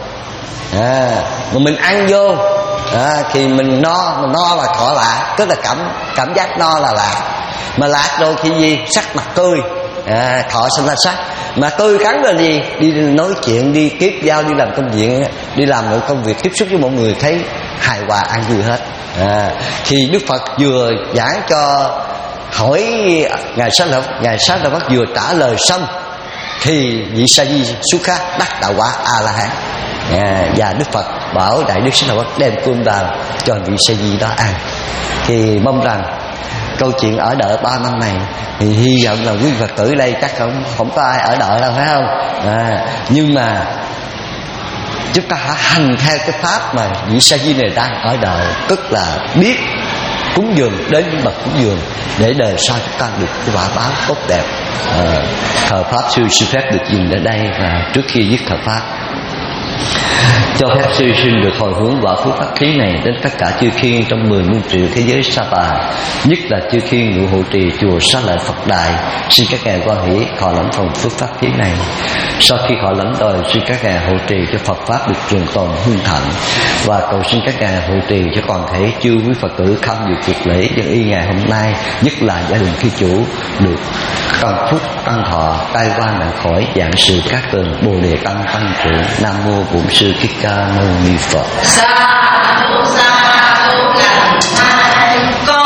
à, mà mình ăn vô, à, thì mình no, mình no là thọ lạc, tức là cảm cảm giác no là lạc. Mà lạc rồi thì gì? Sắc mặt tươi, à, thọ sinh ra sắc. Mà tươi cắn là gì? Đi nói chuyện, đi tiếp giao, đi làm công việc, đi làm mọi công việc tiếp xúc với mọi người thấy hài hòa an vui hết. À, thì Đức Phật vừa giảng cho hỏi ngài Xá Lợi ngài Xá Lợi Phất vừa trả lời xong thì vị Sa Di xuất khác đắc đạo quả A La Hán. À, và Đức Phật bảo Đại Đức Xá Lợi Phất đem cơm vào cho vị Sa Di đó ăn. Thì mong rằng câu chuyện ở đợi ba năm này thì hy vọng là quý Phật tử đây chắc không không có ai ở đợi đâu, phải không? À, nhưng mà chúng ta hãy hành theo cái pháp mà vị Sa Di này đang ở đời, tức là biết cúng dường đến những bậc cúng dường để đời sau chúng ta được cái quả báo tốt đẹp. À, thờ pháp sư sư phép được dừng ở đây, và trước khi dứt thờ pháp cho phép sư xin được hồi hướng quả phước pháp khí này đến tất cả chư thiên trong mười muôn triệu thế giới Sa Bà, nhất là chư thiên ngự hộ trì chùa Xá Lợi Phật Đài. Xin các ngài quan hỷ thọ lãnh phần phước pháp khí này. Sau khi thọ lãnh rồi, xin các ngài hộ trì cho Phật pháp được trường tồn hưng thịnh, và cầu xin các ngài hộ trì cho toàn thể chư quý Phật tử tham dự cuộc lễ dân y ngày hôm nay, nhất là gia đình thí chủ được tăng phúc tăng thọ, tai qua nạn khỏi, dạng sự các tường bồ đề tăng tăng trưởng. Nam mô Bổn Sư Thích Ca Mâu Ni Phật.